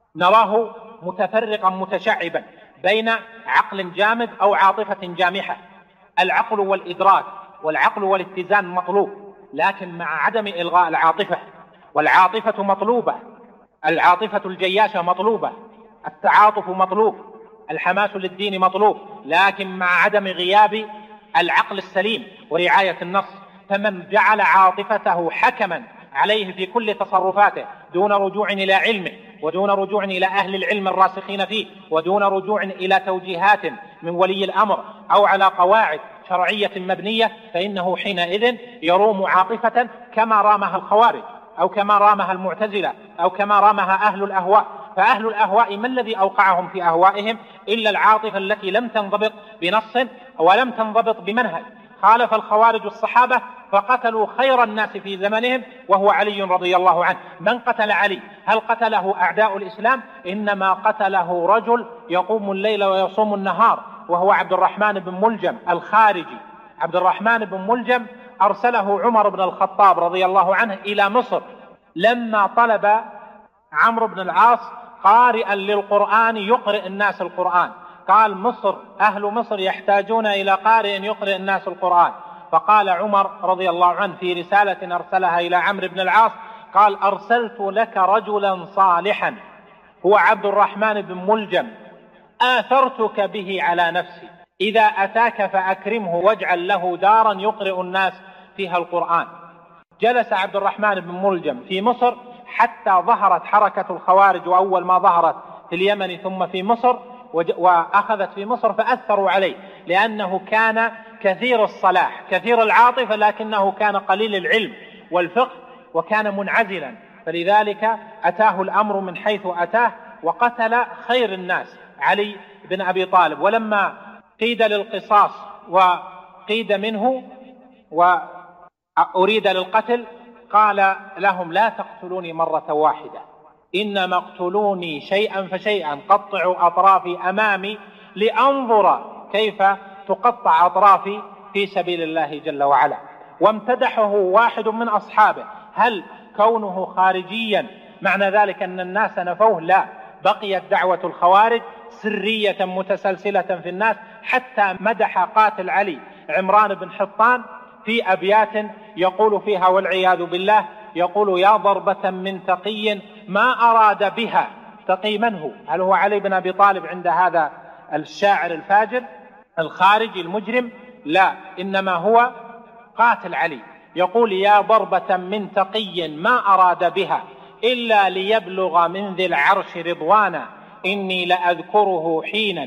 نراه متفرقا متشعبا بين عقل جامد أو عاطفة جامحة. العقل والإدراك والعقل والاتزان مطلوب، لكن مع عدم إلغاء العاطفة، والعاطفة مطلوبة، العاطفة الجياشة مطلوبة، التعاطف مطلوب، الحماس للدين مطلوب، لكن مع عدم غياب العقل السليم ورعاية النص. فمن جعل عاطفته حكما عليه في كل تصرفاته دون رجوع إلى علمه، ودون رجوع إلى أهل العلم الراسخين فيه، ودون رجوع إلى توجيهات من ولي الأمر أو على قواعد شرعية مبنية، فإنه حينئذ يروم عاطفة كما رامها الخوارج أو كما رامها المعتزلة أو كما رامها أهل الأهواء. فأهل الأهواء ما الذي أوقعهم في أهوائهم إلا العاطفة التي لم تنضبط بنص ولم تنضبط بمنهج. خالف الخوارج الصحابة فقتلوا خير الناس في زمنهم وهو علي رضي الله عنه. من قتل علي؟ هل قتله أعداء الإسلام؟ إنما قتله رجل يقوم الليل ويصوم النهار، وهو عبد الرحمن بن ملجم الخارجي. عبد الرحمن بن ملجم أرسله عمر بن الخطاب رضي الله عنه إلى مصر لما طلب عمرو بن العاص قارئا للقرآن يقرئ الناس القرآن. قال: مصر، أهل مصر يحتاجون إلى قارئ يقرئ الناس القرآن. فقال عمر رضي الله عنه في رسالة أرسلها إلى عمرو بن العاص، قال: أرسلت لك رجلا صالحا هو عبد الرحمن بن ملجم، آثرتك به على نفسي، إذا أتاك فأكرمه واجعل له دارا يقرئ الناس فيها القرآن. جلس عبد الرحمن بن ملجم في مصر حتى ظهرت حركة الخوارج، وأول ما ظهرت في اليمن ثم في مصر، وأخذت في مصر، فأثروا عليه لأنه كان كثير الصلاح كثير العاطفة، لكنه كان قليل العلم والفقه وكان منعزلا، فلذلك أتاه الأمر من حيث أتاه وقتل خير الناس علي بن أبي طالب. ولما قيد للقصاص وقيد منه وأريد للقتل قال لهم: لا تقتلوني مرة واحدة، إنما اقتلوني شيئا فشيئا، قطعوا أطرافي أمامي لأنظر كيف تقطع أطرافي في سبيل الله جل وعلا. وامتدحه واحد من أصحابه. هل كونه خارجيا معنى ذلك أن الناس نفوه؟ لا، بقيت دعوة الخوارج سرية متسلسلة في الناس، حتى مدح قاتل علي عمران بن حطان في أبيات يقول فيها والعياذ بالله، يقول: يا ضربة من تقي ما أراد بها. تقي من هو؟ هل هو علي بن أبي طالب عند هذا الشاعر الفاجر الخارجي المجرم؟ لا، إنما هو قاتل علي. يقول: يا ضربة من تقي ما أراد بها إلا ليبلغ من ذي العرش رضوانا، إني لأذكره حينا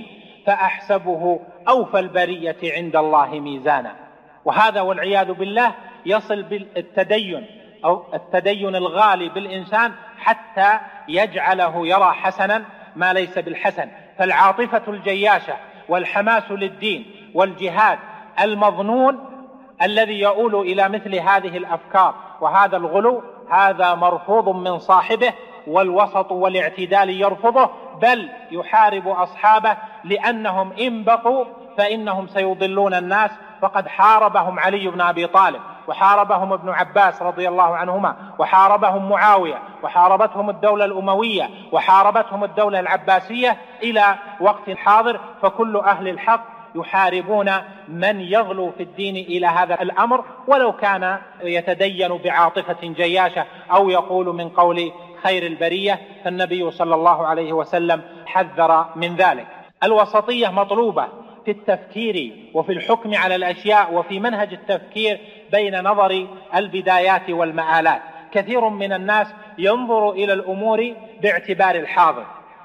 فأحسبه أوفى البرية عند الله ميزانا. وهذا والعياذ بالله يصل بالتدين أو التدين الغالي بالإنسان حتى يجعله يرى حسنا ما ليس بالحسن. فالعاطفة الجياشة والحماس للدين والجهاد المظنون الذي يؤول إلى مثل هذه الأفكار وهذا الغلو، هذا مرفوض من صاحبه، والوسط والاعتدال يرفضه، بل يحارب أصحابه، لأنهم إن بقوا فإنهم سيضلون الناس. فقد حاربهم علي بن أبي طالب، وحاربهم ابن عباس رضي الله عنهما، وحاربهم معاوية، وحاربتهم الدولة الأموية، وحاربتهم الدولة العباسية إلى وقت حاضر. فكل أهل الحق يحاربون من يغلو في الدين إلى هذا الأمر، ولو كان يتدين بعاطفة جياشة أو يقول من قول خير البرية، فالنبي صلى الله عليه وسلم حذر من ذلك. الوسطية مطلوبة في التفكير وفي الحكم على الأشياء وفي منهج التفكير بين نظر البدايات والمآلات. كثير من الناس ينظر إلى الأمور باعتبار الحاضر،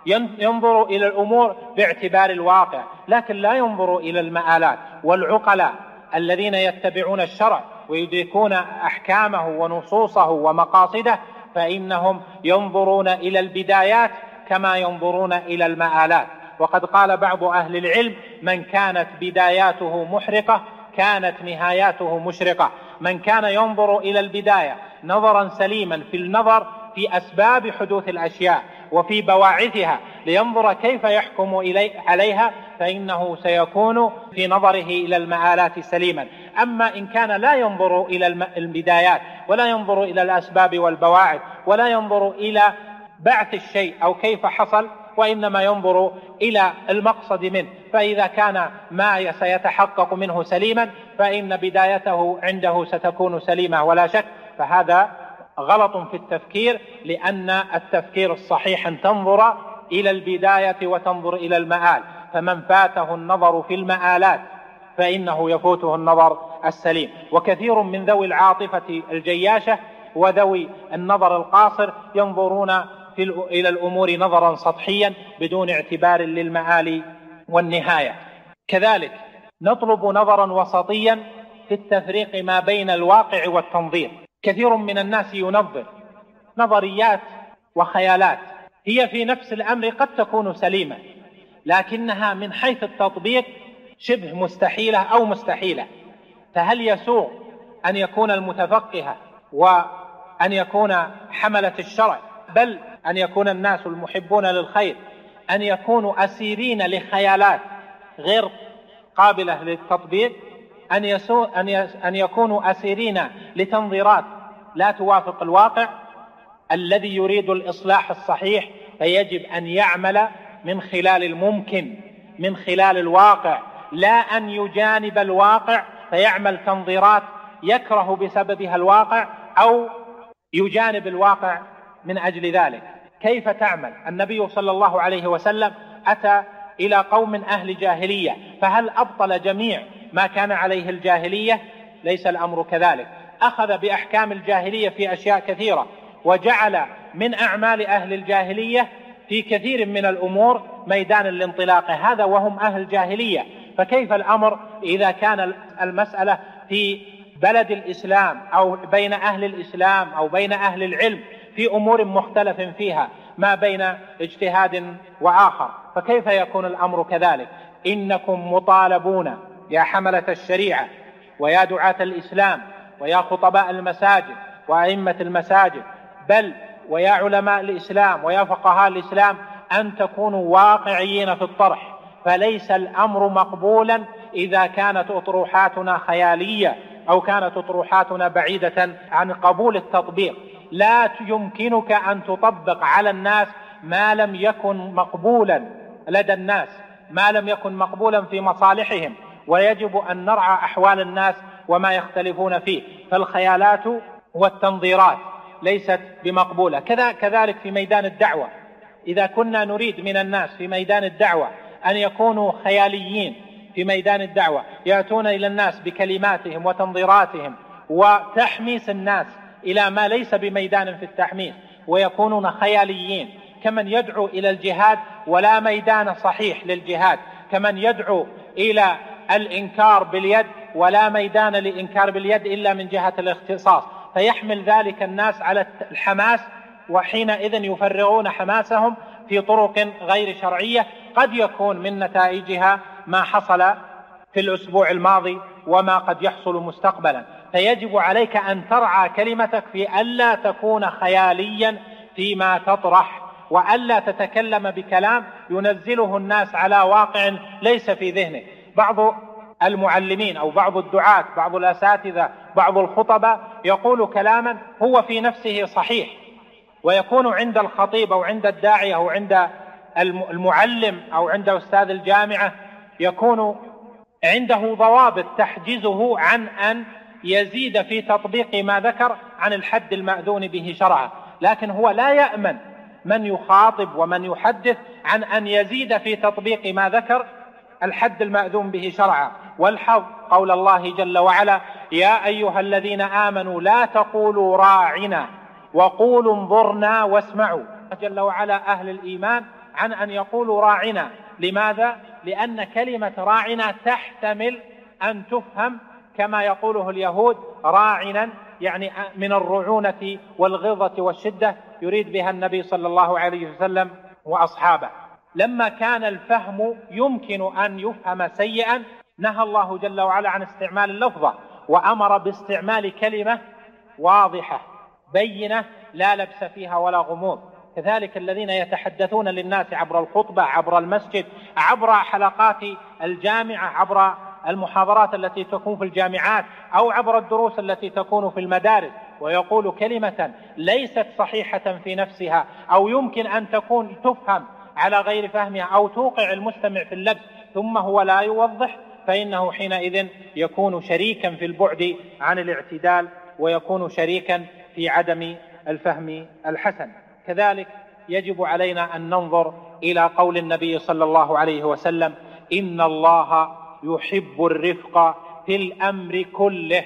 ينظر إلى الأمور باعتبار الواقع، لكن لا ينظر إلى المآلات. والعقلاء الذين يتبعون الشرع ويدركون أحكامه ونصوصه ومقاصده فإنهم ينظرون إلى البدايات كما ينظرون إلى المآلات. وقد قال بعض أهل العلم: من كانت بداياته محرقة كانت نهاياته مشرقة. من كان ينظر إلى البداية نظرا سليما في النظر في أسباب حدوث الأشياء وفي بواعثها لينظر كيف يحكم إلي عليها فإنه سيكون في نظره إلى المآلات سليما. أما إن كان لا ينظر إلى البدايات ولا ينظر إلى الأسباب والبواعث ولا ينظر إلى بعث الشيء أو كيف حصل، وإنما ينظر إلى المقصد منه، فإذا كان ما سيتحقق منه سليما فإن بدايته عنده ستكون سليمة ولا شك. فهذا غلط في التفكير، لأن التفكير الصحيح أن تنظر إلى البداية وتنظر إلى المآل. فمن فاته النظر في المآلات فإنه يفوته النظر السليم. وكثير من ذوي العاطفة الجياشة وذوي النظر القاصر ينظرون في إلى الأمور نظرا سطحيا بدون اعتبار للمآل والنهاية. كذلك نطلب نظرا وسطيا في التفريق ما بين الواقع والتنظير. كثير من الناس ينظر نظريات وخيالات هي في نفس الأمر قد تكون سليمة، لكنها من حيث التطبيق شبه مستحيلة أو مستحيلة. فهل يسوغ أن يكون المتفقه وأن يكون حملة الشرع، بل أن يكون الناس المحبون للخير أن يكونوا أسيرين لخيالات غير قابلة للتطبيق، أن, يسو أن, يس أن يكونوا أسيرين لتنظيرات لا توافق الواقع؟ الذي يريد الإصلاح الصحيح فيجب أن يعمل من خلال الممكن، من خلال الواقع، لا أن يجانب الواقع فيعمل تنظيرات يكره بسببها الواقع أو يجانب الواقع من أجل ذلك. كيف تعمل؟ النبي صلى الله عليه وسلم أتى إلى قوم أهل جاهلية، فهل أبطل جميع ما كان عليه الجاهلية؟ ليس الأمر كذلك. أخذ بأحكام الجاهلية في أشياء كثيرة، وجعل من أعمال أهل الجاهلية في كثير من الأمور ميدان الانطلاق، هذا وهم أهل جاهلية. فكيف الأمر إذا كان المسألة في بلد الإسلام أو بين أهل الإسلام أو بين أهل العلم في أمور مختلف فيها ما بين اجتهاد وآخر؟ فكيف يكون الأمر كذلك؟ إنكم مطالبون يا حملة الشريعة ويا دعاة الإسلام ويا خطباء المساجد وأئمة المساجد، بل ويا علماء الإسلام ويا فقهاء الإسلام، أن تكونوا واقعيين في الطرح. فليس الأمر مقبولا إذا كانت أطروحاتنا خيالية أو كانت أطروحاتنا بعيدة عن قبول التطبيق. لا يمكنك أن تطبق على الناس ما لم يكن مقبولا لدى الناس، ما لم يكن مقبولا في مصالحهم، ويجب أن نرعى أحوال الناس وما يختلفون فيه. فالخيالات والتنظيرات ليست بمقبولة. كذا كذلك في ميدان الدعوة، إذا كنا نريد من الناس في ميدان الدعوة أن يكونوا خياليين في ميدان الدعوة، يأتون إلى الناس بكلماتهم وتنظيراتهم وتحميس الناس إلى ما ليس بميدان في التحميس، ويكونون خياليين، كمن يدعو إلى الجهاد ولا ميدان صحيح للجهاد، كمن يدعو إلى الإنكار باليد ولا ميدان للإنكار باليد إلا من جهة الاختصاص، فيحمل ذلك الناس على الحماس، وحينئذ يفرغون حماسهم في طرق غير شرعية قد يكون من نتائجها ما حصل في الأسبوع الماضي وما قد يحصل مستقبلا. فيجب عليك أن ترعى كلمتك في ألا تكون خياليا فيما تطرح، وألا تتكلم بكلام ينزله الناس على واقع ليس في ذهنه. بعض المعلمين أو بعض الدعاة، بعض الأساتذة، بعض الخطباء يقول كلاما هو في نفسه صحيح، ويكون عند الخطيب أو عند الداعية أو عند المعلم أو عند أستاذ الجامعة يكون عنده ضوابط تحجزه عن أن يزيد في تطبيق ما ذكر عن الحد المأذون به شرعا، لكن هو لا يأمن من يخاطب ومن يحدث عن أن يزيد في تطبيق ما ذكر الحد المأذون به شرعا. والحظ قول الله جل وعلا: يا أيها الذين آمنوا لا تقولوا راعنا وقولوا انظرنا واسمعوا. جل وعلا أهل الإيمان عن أن يقولوا راعنا. لماذا؟ لأن كلمة راعنا تحتمل أن تفهم كما يقوله اليهود راعنا، يعني من الرعونة والغلظة والشدة، يريد بها النبي صلى الله عليه وسلم وأصحابه. لما كان الفهم يمكن أن يفهم سيئا نهى الله جل وعلا عن استعمال اللفظة، وأمر باستعمال كلمة واضحة بينة لا لبس فيها ولا غموض. كذلك الذين يتحدثون للناس عبر الخطبة، عبر المسجد، عبر حلقات الجامعة، عبر المحاضرات التي تكون في الجامعات، أو عبر الدروس التي تكون في المدارس، ويقول كلمة ليست صحيحة في نفسها، أو يمكن أن تكون تفهم على غير فهمها، أو توقع المستمع في اللبس، ثم هو لا يوضح، فإنه حينئذ يكون شريكا في البعد عن الاعتدال، ويكون شريكا في عدم الفهم الحسن. كذلك يجب علينا أن ننظر إلى قول النبي صلى الله عليه وسلم: إن الله يحب الرفق في الأمر كله،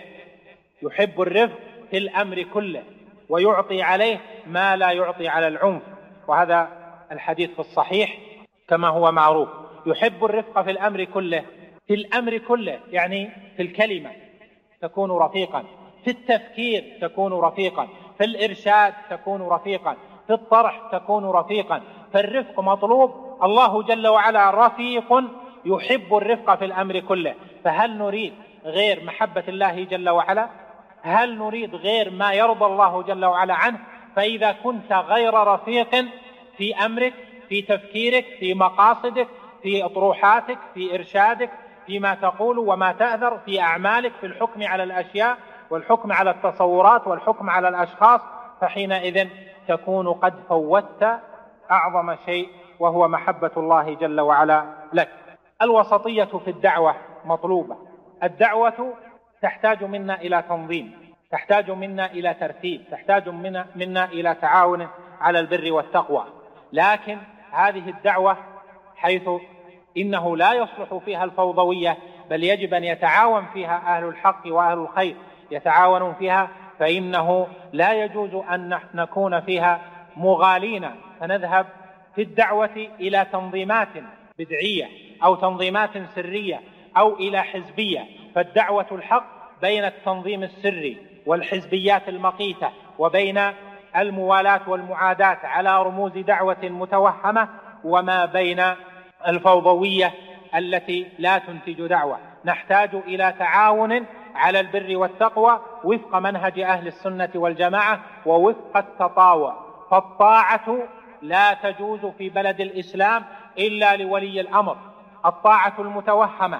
يحب الرفق في الأمر كله، ويعطي عليه ما لا يعطي على العنف. وهذا الحديث في الصحيح كما هو معروف. يحب الرفق في الأمر كله، في الأمر كله يعني في الكلمة تكون رفيقا، في التفكير تكون رفيقا، في الإرشاد تكون رفيقا، في الطرح تكون رفيقا. فالرفق مطلوب. الله جل وعلا رفيق يحب الرفق في الأمر كله. فهل نريد غير محبة الله جل وعلا؟ هل نريد غير ما يرضى الله جل وعلا عنه؟ فإذا كنت غير رفيق في أمرك، في تفكيرك، في مقاصدك، في أطروحاتك، في إرشادك، فيما تقول وما تأذر، في أعمالك، في الحكم على الأشياء والحكم على التصورات والحكم على الأشخاص، فحينئذ تكون قد فوتت أعظم شيء، وهو محبة الله جل وعلا لك. الوسطية في الدعوة مطلوبة. الدعوة تحتاج منا إلى تنظيم، تحتاج منا إلى ترتيب، تحتاج منا, منا إلى تعاون على البر والتقوى. لكن هذه الدعوة حيث إنه لا يصلح فيها الفوضوية، بل يجب أن يتعاون فيها أهل الحق وأهل الخير، يتعاونون فيها، فإنه لا يجوز أن نكون فيها مغالين، فنذهب في الدعوة إلى تنظيمات بدعية أو تنظيمات سرية أو إلى حزبية. فالدعوة الحق بين التنظيم السري والحزبيات المقيتة، وبين الموالاة والمعاداة على رموز دعوة متوهمة، وما بين الفوضوية التي لا تنتج دعوة. نحتاج إلى تعاون على البر والتقوى وفق منهج أهل السنة والجماعة ووفق التطاوع. فالطاعة لا تجوز في بلد الإسلام إلا لولي الأمر. الطاعة المتوهمة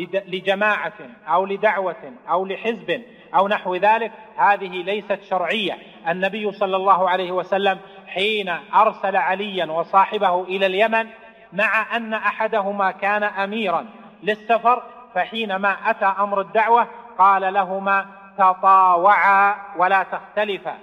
لجماعة أو لدعوة أو لحزب أو نحو ذلك هذه ليست شرعية. النبي صلى الله عليه وسلم حين أرسل عليا وصاحبه إلى اليمن، مع أن أحدهما كان أميرا للسفر، فحينما أتى أمر الدعوة قال لهما: تطاوعا ولا تختلفا،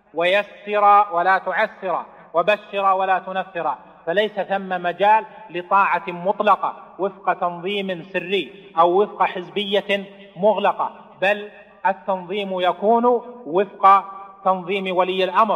ويسرا ولا تعسرا، وبشرا ولا تنفرا. فليس ثم مجال لطاعة مطلقة وفق تنظيم سري أو وفق حزبية مغلقة، بل التنظيم يكون وفق تنظيم ولي الأمر،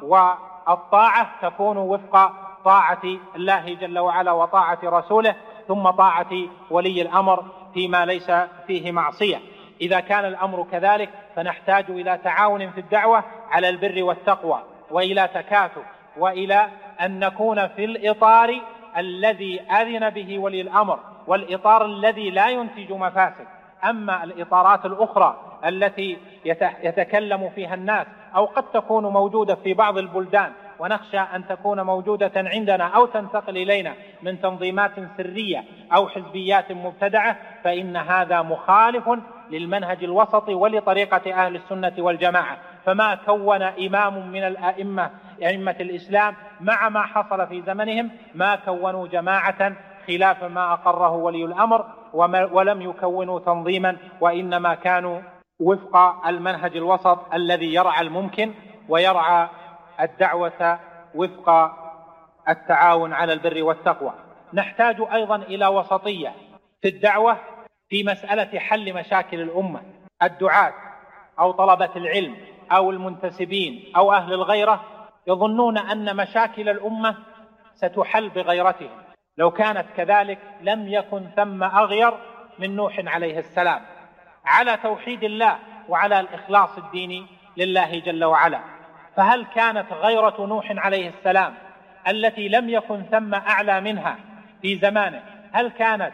والطاعة تكون وفق طاعة الله جل وعلا وطاعة رسوله، ثم طاعة ولي الأمر فيما ليس فيه معصية. إذا كان الأمر كذلك فنحتاج إلى تعاون في الدعوة على البر والتقوى، وإلى تكاتف، وإلى أن نكون في الإطار الذي أذن به ولي الأمر، والإطار الذي لا ينتج مفاسد. أما الإطارات الأخرى التي يتكلم فيها الناس أو قد تكون موجودة في بعض البلدان ونخشى أن تكون موجودة عندنا أو تنتقل إلينا من تنظيمات سرية أو حزبيات مبتدعة، فإن هذا مخالف للمنهج الوسط ولطريقة أهل السنة والجماعة. فما كون إمام من الأئمة أئمة الإسلام مع ما حصل في زمنهم ما كونوا جماعة خلاف ما أقره ولي الأمر، ولم يكونوا تنظيما، وإنما كانوا وفق المنهج الوسط الذي يرعى الممكن ويرعى الدعوة وفق التعاون على البر والتقوى. نحتاج أيضا إلى وسطية في الدعوة في مسألة حل مشاكل الأمة. الدعاة أو طلبة العلم أو المنتسبين أو أهل الغيرة يظنون أن مشاكل الأمة ستحل بغيرتهم. لو كانت كذلك لم يكن ثم أغير من نوح عليه السلام على توحيد الله وعلى الإخلاص الديني لله جل وعلا. فهل كانت غيرة نوح عليه السلام التي لم يكن ثم أعلى منها في زمانه هل كانت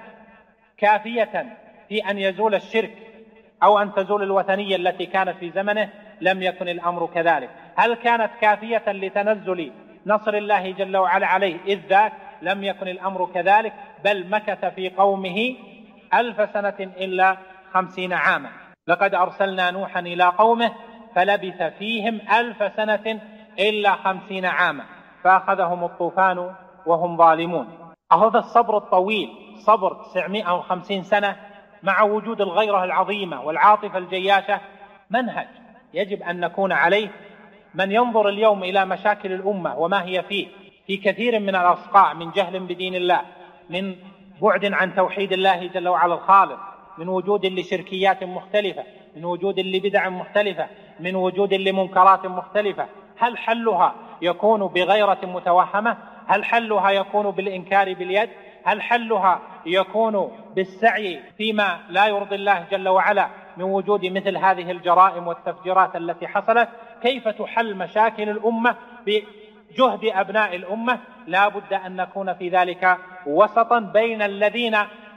كافية في أن يزول الشرك أو أن تزول الوثنية التي كانت في زمنه؟ لم يكن الأمر كذلك. هل كانت كافية لتنزل نصر الله جل وعلا عليه إذ ذاك؟ لم يكن الأمر كذلك، بل مكث في قومه ألف سنة إلا خمسين عاما. لقد أرسلنا نوحا إلى قومه فلبث فيهم ألف سنة إلا خمسين عاما فأخذهم الطوفان وهم ظالمون. هذا الصبر الطويل، صبر تسعمائة وخمسين سنة مع وجود الغيرة العظيمة والعاطفة الجياشة، منهج يجب أن نكون عليه. من ينظر اليوم إلى مشاكل الأمة وما هي فيه في كثير من الأصقاع، من جهل بدين الله، من بعد عن توحيد الله جل وعلا الخالق، من وجود لشركيات مختلفة، من وجود لبدع مختلفة، من وجود لمنكرات مختلفة، هل حلها يكون بغيرة متوهمة؟ هل حلها يكون بالإنكار باليد؟ هل حلها يكون بالسعي فيما لا يرضي الله جل وعلا من وجود مثل هذه الجرائم والتفجيرات التي حصلت؟ كيف تحل مشاكل الأمة بجهد أبناء الأمة؟ لا بد أن نكون في ذلك وسطا بين الذين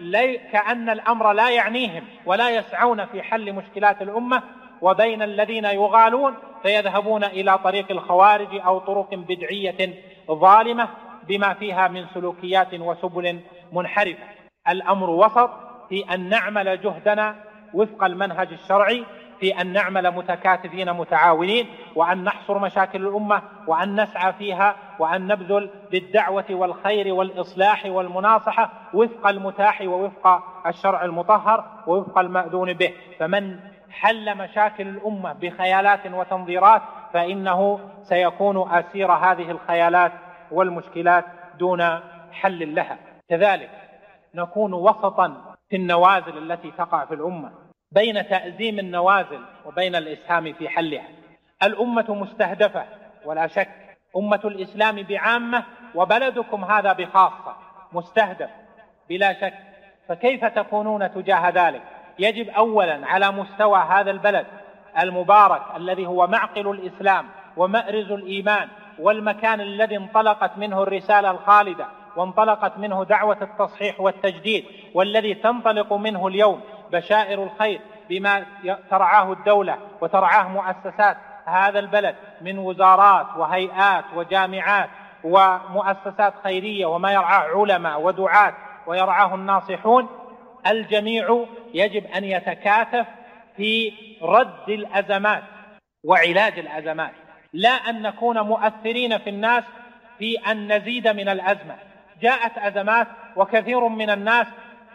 كأن الأمر لا يعنيهم ولا يسعون في حل مشكلات الأمة، وبين الذين يغالون فيذهبون إلى طريق الخوارج أو طرق بدعية ظالمة بما فيها من سلوكيات وسبل منحرفة. الأمر وسط في أن نعمل جهدنا وفق المنهج الشرعي، في أن نعمل متكاتفين متعاونين، وأن نحصر مشاكل الأمة وأن نسعى فيها، وأن نبذل بالدعوة والخير والإصلاح والمناصحة وفق المتاح ووفق الشرع المطهر ووفق المأذون به. فمن حل مشاكل الأمة بخيالات وتنظيرات فإنه سيكون أسير هذه الخيالات والمشكلات دون حل لها. كذلك نكون وسطا في النوازل التي تقع في الأمة، بين تأزيم النوازل وبين الإسهام في حلها. الأمة مستهدفة ولا شك، أمة الإسلام بعامة وبلدكم هذا بخاصة مستهدف بلا شك. فكيف تكونون تجاه ذلك؟ يجب أولا على مستوى هذا البلد المبارك الذي هو معقل الإسلام ومأرز الإيمان والمكان الذي انطلقت منه الرسالة الخالدة وانطلقت منه دعوة التصحيح والتجديد، والذي تنطلق منه اليوم بشائر الخير بما ترعاه الدولة وترعاه مؤسسات هذا البلد من وزارات وهيئات وجامعات ومؤسسات خيرية، وما يرعاه علماء ودعاة ويرعاه الناصحون. الجميع يجب أن يتكاتف في رد الأزمات وعلاج الأزمات، لا أن نكون مؤثرين في الناس في أن نزيد من الأزمة. جاءت أزمات وكثير من الناس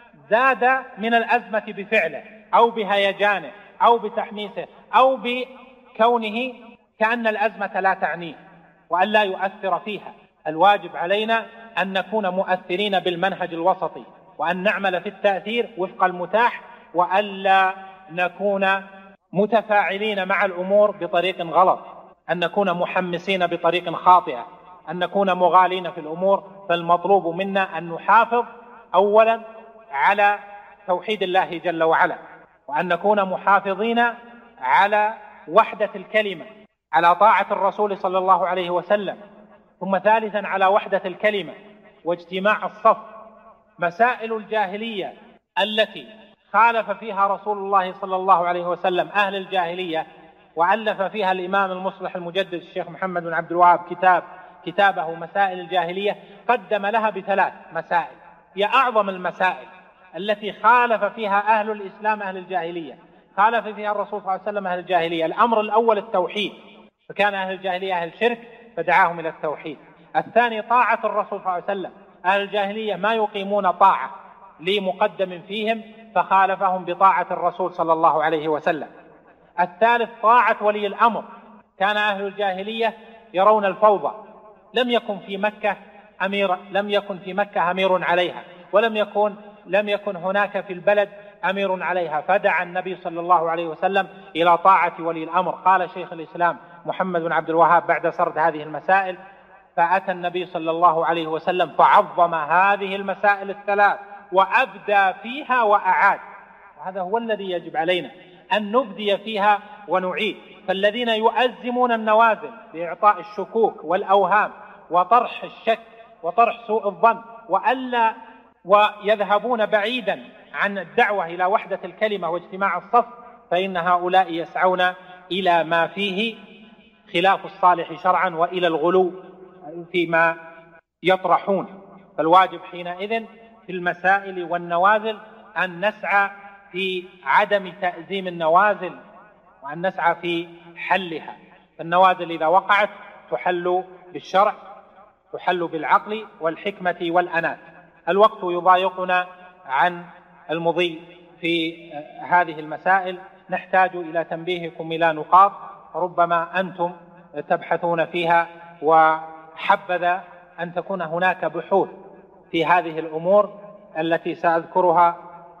زاد من الأزمة بفعله أو بهيجانه أو بتحميسه أو بكونه كأن الأزمة لا تعنيه وأن لا يؤثر فيها. الواجب علينا أن نكون مؤثرين بالمنهج الوسطي، وأن نعمل في التأثير وفق المتاح، وألا نكون متفاعلين مع الأمور بطريق غلط، أن نكون محمسين بطريق خاطئة، أن نكون مغالين في الأمور. فالمطلوب منا أن نحافظ أولا على توحيد الله جل وعلا، وأن نكون محافظين على وحدة الكلمة، على طاعة الرسول صلى الله عليه وسلم، ثم ثالثا على وحدة الكلمة واجتماع الصف. مسائل الجاهلية التي خالف فيها رسول الله صلى الله عليه وسلم أهل الجاهلية وألف فيها الإمام المصلح المجدد الشيخ محمد بن عبد الوهاب كتاب كتابه مسائل الجاهلية، قدم لها بثلاث مسائل هي أعظم المسائل التي خالف فيها أهل الإسلام أهل الجاهلية، خالف فيها الرسول صلى الله عليه وسلم أهل الجاهلية. الأمر الأول التوحيد، فكان أهل الجاهلية أهل شرك فدعاهم إلى التوحيد. الثاني طاعة الرسول صلى الله عليه وسلم، أهل الجاهلية ما يقيمون طاعة لمقدم فيهم فخالفهم بطاعة الرسول صلى الله عليه وسلم. الثالث طاعة ولي الأمر، كان أهل الجاهلية يرون الفوضى، لم يكن في مكة أمير لم يكن في مكة أمير عليها، ولم يكن لم يكن هناك في البلد أمير عليها، فدعا النبي صلى الله عليه وسلم إلى طاعة ولي الأمر. قال شيخ الإسلام محمد بن عبد الوهاب بعد سرد هذه المسائل: فأتى النبي صلى الله عليه وسلم فعظم هذه المسائل الثلاث وأبدى فيها وأعاد. وهذا هو الذي يجب علينا أن نبدي فيها ونعيد. فالذين يؤزمون النوازل بإعطاء الشكوك والأوهام وطرح الشك وطرح سوء الظن وألا ويذهبون بعيدا عن الدعوة إلى وحدة الكلمة واجتماع الصف، فإن هؤلاء يسعون إلى ما فيه خلاف الصالح شرعا وإلى الغلو فيما يطرحون. فالواجب حينئذ في المسائل والنوازل أن نسعى في عدم تأزيم النوازل وأن نسعى في حلها. فالنوازل إذا وقعت تحل بالشرع، تحل بالعقل والحكمة والأنات. الوقت يضايقنا عن المضي في هذه المسائل، نحتاج إلى تنبيهكم إلى نقاط ربما أنتم تبحثون فيها، وحبذا أن تكون هناك بحوث في هذه الأمور التي سأذكرها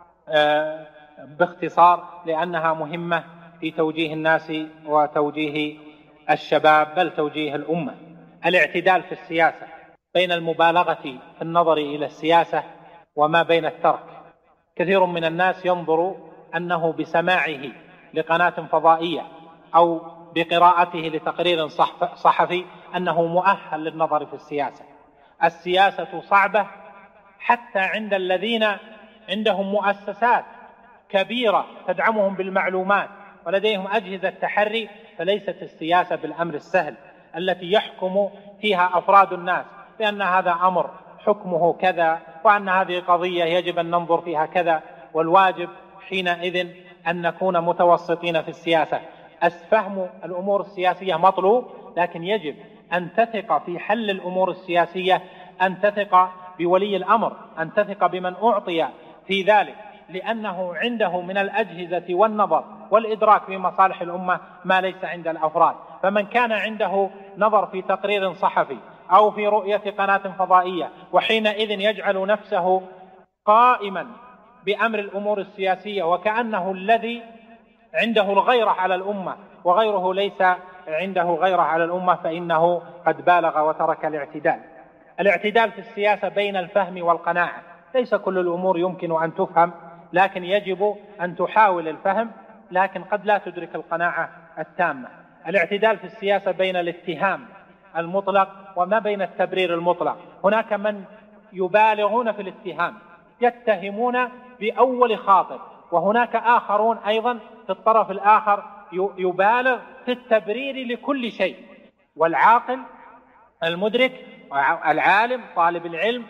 باختصار لأنها مهمة في توجيه الناس وتوجيه الشباب بل توجيه الأمة. الاعتدال في السياسة بين المبالغة في النظر إلى السياسة وما بين الترك. كثير من الناس ينظر أنه بسماعه لقناة فضائية أو بقراءته لتقرير صحفي أنه مؤهل للنظر في السياسة. السياسة صعبة حتى عند الذين عندهم مؤسسات كبيرة تدعمهم بالمعلومات ولديهم أجهزة تحري، فليست السياسة بالأمر السهل التي يحكم فيها أفراد الناس بأن هذا أمر حكمه كذا وأن هذه قضية يجب أن ننظر فيها كذا. والواجب حينئذ أن نكون متوسطين في السياسة. فهم الأمور السياسية مطلوب، لكن يجب أن تثق في حل الأمور السياسية، أن تثق بولي الأمر، أن تثق بمن أعطي في ذلك، لأنه عنده من الأجهزة والنظر والإدراك بمصالح الأمة ما ليس عند الأفراد. فمن كان عنده نظر في تقرير صحفي أو في رؤية قناة فضائية وحينئذ يجعل نفسه قائما بأمر الأمور السياسية وكأنه الذي عنده الغيرة على الأمة وغيره ليس عنده غيرة على الأمة، فإنه قد بالغ وترك الاعتدال. الاعتدال في السياسة بين الفهم والقناعة. ليس كل الأمور يمكن أن تفهم، لكن يجب أن تحاول الفهم، لكن قد لا تدرك القناعة التامة. الاعتدال في السياسة بين الاتهام المطلق وما بين التبرير المطلق. هناك من يبالغون في الاتهام، يتهمون بأول خاطر، وهناك آخرون أيضا في الطرف الآخر يبالغ في التبرير لكل شيء. والعاقل المدرك العالم طالب العلم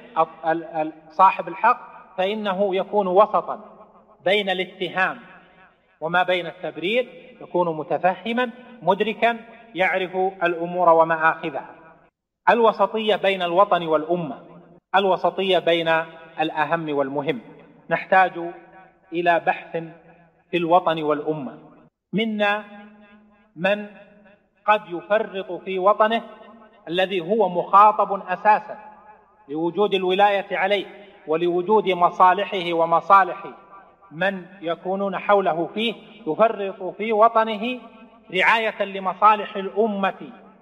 صاحب الحق فإنه يكون وسطا بين الاتهام وما بين التبرير، يكون متفهما مدركا يعرف الأمور ومآخذها. الوسطية بين الوطن والأمة، الوسطية بين الأهم والمهم. نحتاج إلى بحث في الوطن والأمة. منا من قد يفرط في وطنه الذي هو مخاطب أساسا لوجود الولاية عليه ولوجود مصالحه ومصالح من يكونون حوله فيه، يفرط في وطنه رعاية لمصالح الأمة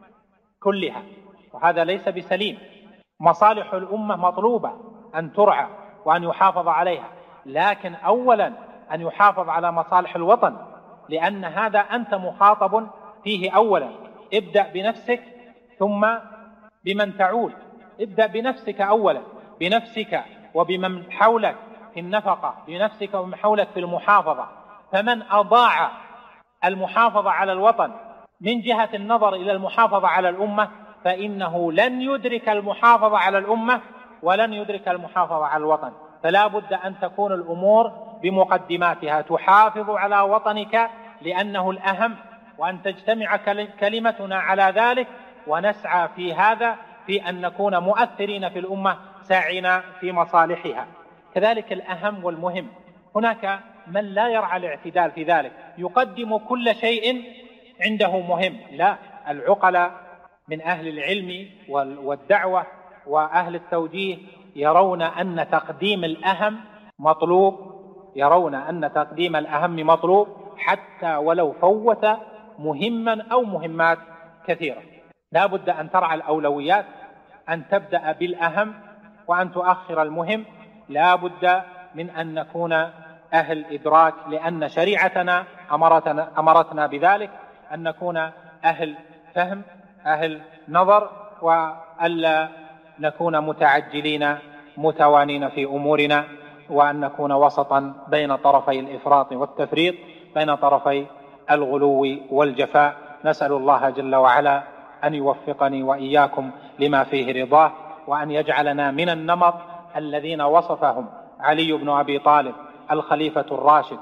كلها، وهذا ليس بسليم. مصالح الأمة مطلوبة أن ترعى وأن يحافظ عليها، لكن أولا أن يحافظ على مصالح الوطن، لأن هذا أنت مخاطب فيه أولا. ابدأ بنفسك ثم بمن تعول. ابدأ بنفسك أولا، بنفسك وبمن حولك في النفقة، بنفسك ومن حولك في المحافظة. فمن أضاع المحافظة على الوطن من جهة النظر إلى المحافظة على الأمة فإنه لن يدرك المحافظة على الأمة ولن يدرك المحافظة على الوطن. فلا بد أن تكون الأمور بمقدماتها. تحافظ على وطنك لأنه الأهم، وأن تجتمع كلمتنا على ذلك، ونسعى في هذا في أن نكون مؤثرين في الأمة ساعين في مصالحها. كذلك الأهم والمهم. هناك من لا يرعى الاعتدال في ذلك، يقدم كل شيء عنده مهم. لا، العقلاء من أهل العلم والدعوة وأهل التوجيه يرون أن تقديم الأهم مطلوب، يرون أن تقديم الأهم مطلوب حتى ولو فوت مهما أو مهمات كثيرة. لا بد أن ترعى الأولويات أن تبدأ بالأهم وأن تؤخر المهم. لا بد من أن نكون أهل إدراك، لأن شريعتنا أمرتنا, أمرتنا بذلك، أن نكون أهل فهم، أهل نظر، وألا نكون متعجلين متوانين في أمورنا، وأن نكون وسطا بين طرفي الإفراط والتفريط، بين طرفي الغلو والجفاء. نسأل الله جل وعلا أن يوفقني وإياكم لما فيه رضاه، وأن يجعلنا من النمط الذين وصفهم علي بن أبي طالب الخليفة الراشد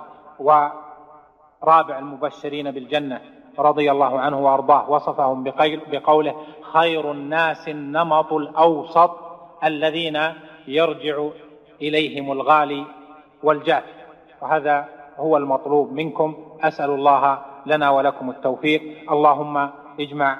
ورابع المبشرين بالجنة رضي الله عنه وأرضاه، وصفهم بقوله: خير الناس النمط الأوسط الذين يرجع إليهم الغالي والجاف. وهذا هو المطلوب منكم. أسأل الله لنا ولكم التوفيق. اللهم اجمع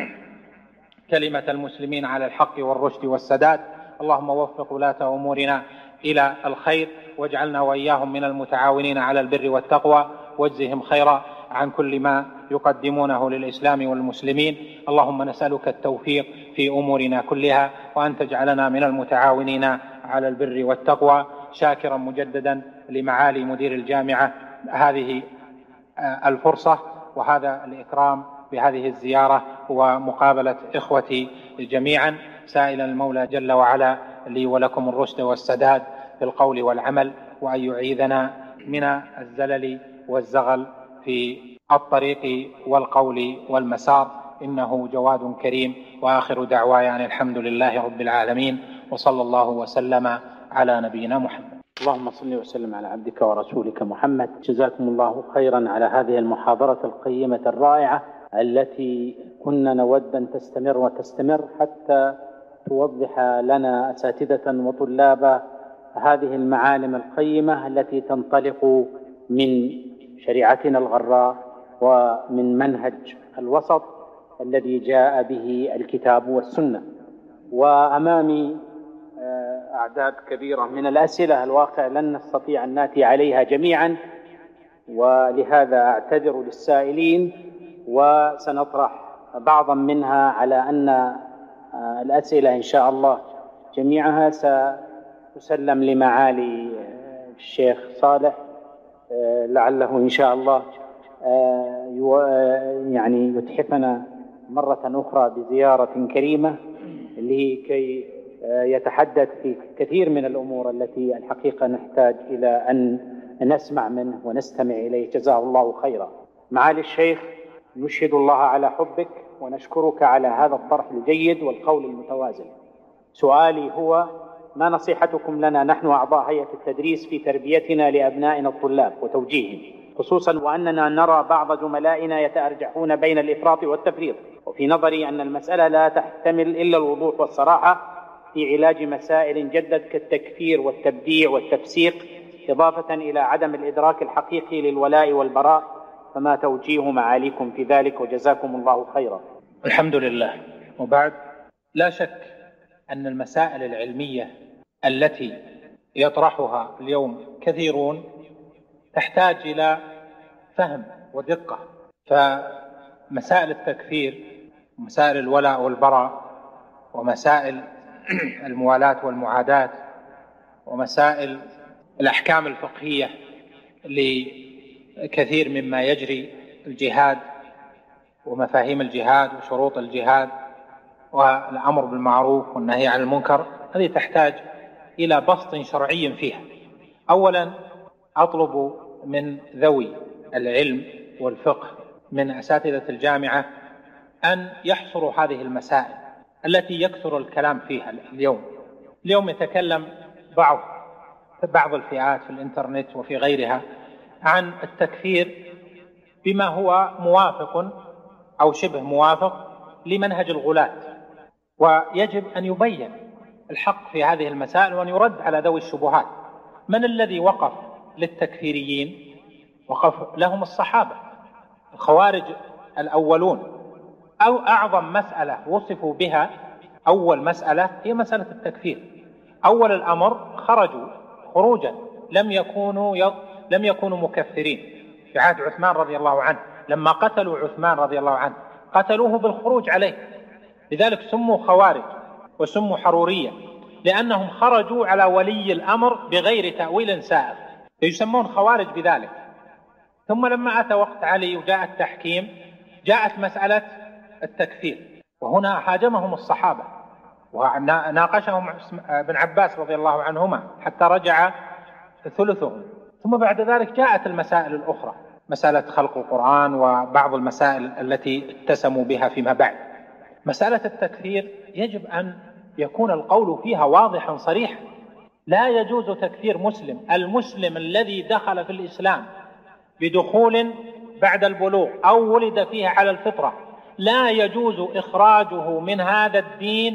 كلمة المسلمين على الحق والرشد والسداد. اللهم وفق ولاة أمورنا إلى الخير، واجعلنا وإياهم من المتعاونين على البر والتقوى، واجزهم خيرا عن كل ما يقدمونه للإسلام والمسلمين. اللهم نسألك التوفيق في أمورنا كلها، وأن تجعلنا من المتعاونين على البر والتقوى. شاكرا مجددا لمعالي مدير الجامعة هذه الفرصة وهذا الإكرام بهذه الزيارة ومقابلة إخوتي جميعا، سائلا المولى جل وعلا لي ولكم الرشد والسداد في القول والعمل، وأن يعيذنا من الزلل والزغل في الطريق والقول والمسار، إنه جواد كريم. وآخر دعواي أن الحمد لله رب العالمين، وصلى الله وسلم على نبينا محمد. اللهم صل وسلم على عبدك ورسولك محمد. جزاكم الله خيرا على هذه المحاضرة القيمة الرائعة التي كنا نود أن تستمر وتستمر حتى توضح لنا أساتذة وطلاب هذه المعالم القيمة التي تنطلق من شريعتنا الغراء ومن منهج الوسط الذي جاء به الكتاب والسنة. وأمامي أعداد كبيرة من الأسئلة، الواقع لن نستطيع أن نأتي عليها جميعا، ولهذا أعتذر للسائلين، وسنطرح بعضا منها على أن الأسئلة إن شاء الله جميعها ستسلم لمعالي الشيخ صالح، لعله إن شاء الله يعني يتحفنا مرة أخرى بزيارة كريمة لكي يتحدث في كثير من الأمور التي الحقيقة نحتاج إلى أن نسمع منه ونستمع إليه. جزاه الله خيرا. معالي الشيخ، نشهد الله على حبك ونشكرك على هذا الطرح الجيد والقول المتوازن. سؤالي هو: ما نصيحتكم لنا نحن أعضاء هيئة التدريس في تربيتنا لأبنائنا الطلاب وتوجيههم، خصوصا وأننا نرى بعض زملائنا يتأرجحون بين الإفراط والتفريط، وفي نظري أن المسألة لا تحتمل إلا الوضوح والصراحة في علاج مسائل جدت كالتكفير والتبديع والتفسيق، إضافة إلى عدم الإدراك الحقيقي للولاء والبراء. فما توجيه معاليكم في ذلك؟ وجزاكم الله خيرا. الحمد لله. وبعد، لا شك أن المسائل العلمية التي يطرحها اليوم كثيرون تحتاج إلى فهم ودقة. فمسائل التكفير ومسائل الولاء والبراء ومسائل الموالاة والمعاداة ومسائل الأحكام الفقهية لكثير مما يجري الجهاد ومفاهيم الجهاد وشروط الجهاد والأمر بالمعروف والنهي عن المنكر، هذه تحتاج إلى بسط شرعي فيها. أولا، أطلب من ذوي العلم والفقه من أساتذة الجامعة أن يحصروا هذه المسائل التي يكثر الكلام فيها اليوم. اليوم يتكلم بعض بعض الفئات في الإنترنت وفي غيرها عن التكفير بما هو موافق أو شبه موافق لمنهج الغلاة، ويجب أن يبين الحق في هذه المسائل وأن يرد على ذوي الشبهات. من الذي وقف للتكفيريين؟ وقف لهم الصحابة الخوارج الأولون. أو أعظم مسألة وصفوا بها أول مسألة هي مسألة التكفير. أول الأمر خرجوا خروجا لم يكونوا يض... لم يكونوا مكفرين في عهد عثمان رضي الله عنه. لما قتلوا عثمان رضي الله عنه قتلوه بالخروج عليه، لذلك سموا خوارج. وسموا حرورية، لأنهم خرجوا على ولي الأمر بغير تأويل سائغ، فيسمون خوارج بذلك. ثم لما أتى وقت علي وجاء التحكيم جاءت مسألة التكفير، وهنا هاجمهم الصحابة وناقشهم ابن عباس رضي الله عنهما حتى رجع ثلثهم. ثم بعد ذلك جاءت المسائل الأخرى، مسألة خلق القرآن وبعض المسائل التي اتسموا بها فيما بعد. مسألة التكفير يجب أن يكون القول فيها واضحا صريحا. لا يجوز تكفير مسلم. المسلم الذي دخل في الإسلام بدخول بعد البلوغ أو ولد فيه على الفطرة لا يجوز إخراجه من هذا الدين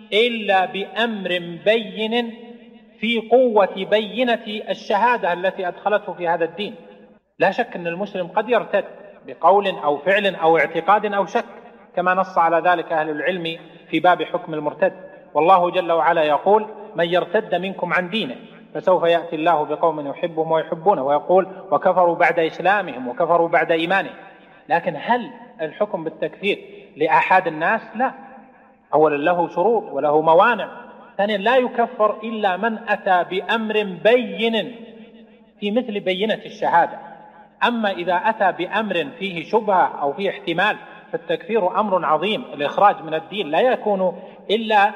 إلا بأمر بين في قوة بينة الشهادة التي أدخلته في هذا الدين. لا شك أن المسلم قد يرتد بقول أو فعل أو اعتقاد أو شك، كما نص على ذلك أهل العلم في باب حكم المرتد. والله جل وعلا يقول: من يرتد منكم عن دينه فسوف يأتي الله بقوم يحبهم ويحبونه، ويقول: وكفروا بعد إسلامهم وكفروا بعد إيمانهم. لكن هل الحكم بالتكفير لأحد الناس؟ لا. أولا له شروط وله موانع. ثانيا لا يكفر إلا من أتى بأمر بين في مثل بينة الشهادة. أما إذا أتى بأمر فيه شبهة أو فيه احتمال فالتكفير أمر عظيم. الإخراج من الدين لا يكون إلا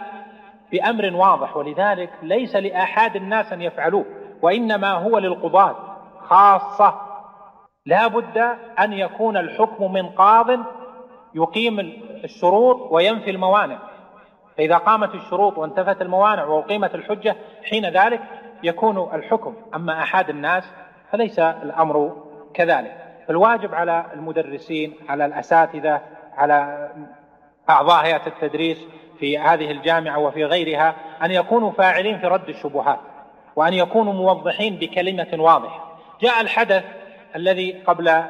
بأمر واضح، ولذلك ليس لأحد الناس أن يفعلوه، وإنما هو للقضاة خاصة. لا بد أن يكون الحكم من قاض يقيم الشروط وينفي الموانع، فإذا قامت الشروط وانتفت الموانع وأقيمت الحجة حين ذلك يكون الحكم. أما أحد الناس فليس الأمر كذلك. فالواجب على المدرسين، على الأساتذة، على أعضاء هيئة التدريس في هذه الجامعة وفي غيرها أن يكونوا فاعلين في رد الشبهات، وأن يكونوا موضحين بكلمة واضحة. جاء الحدث الذي قبل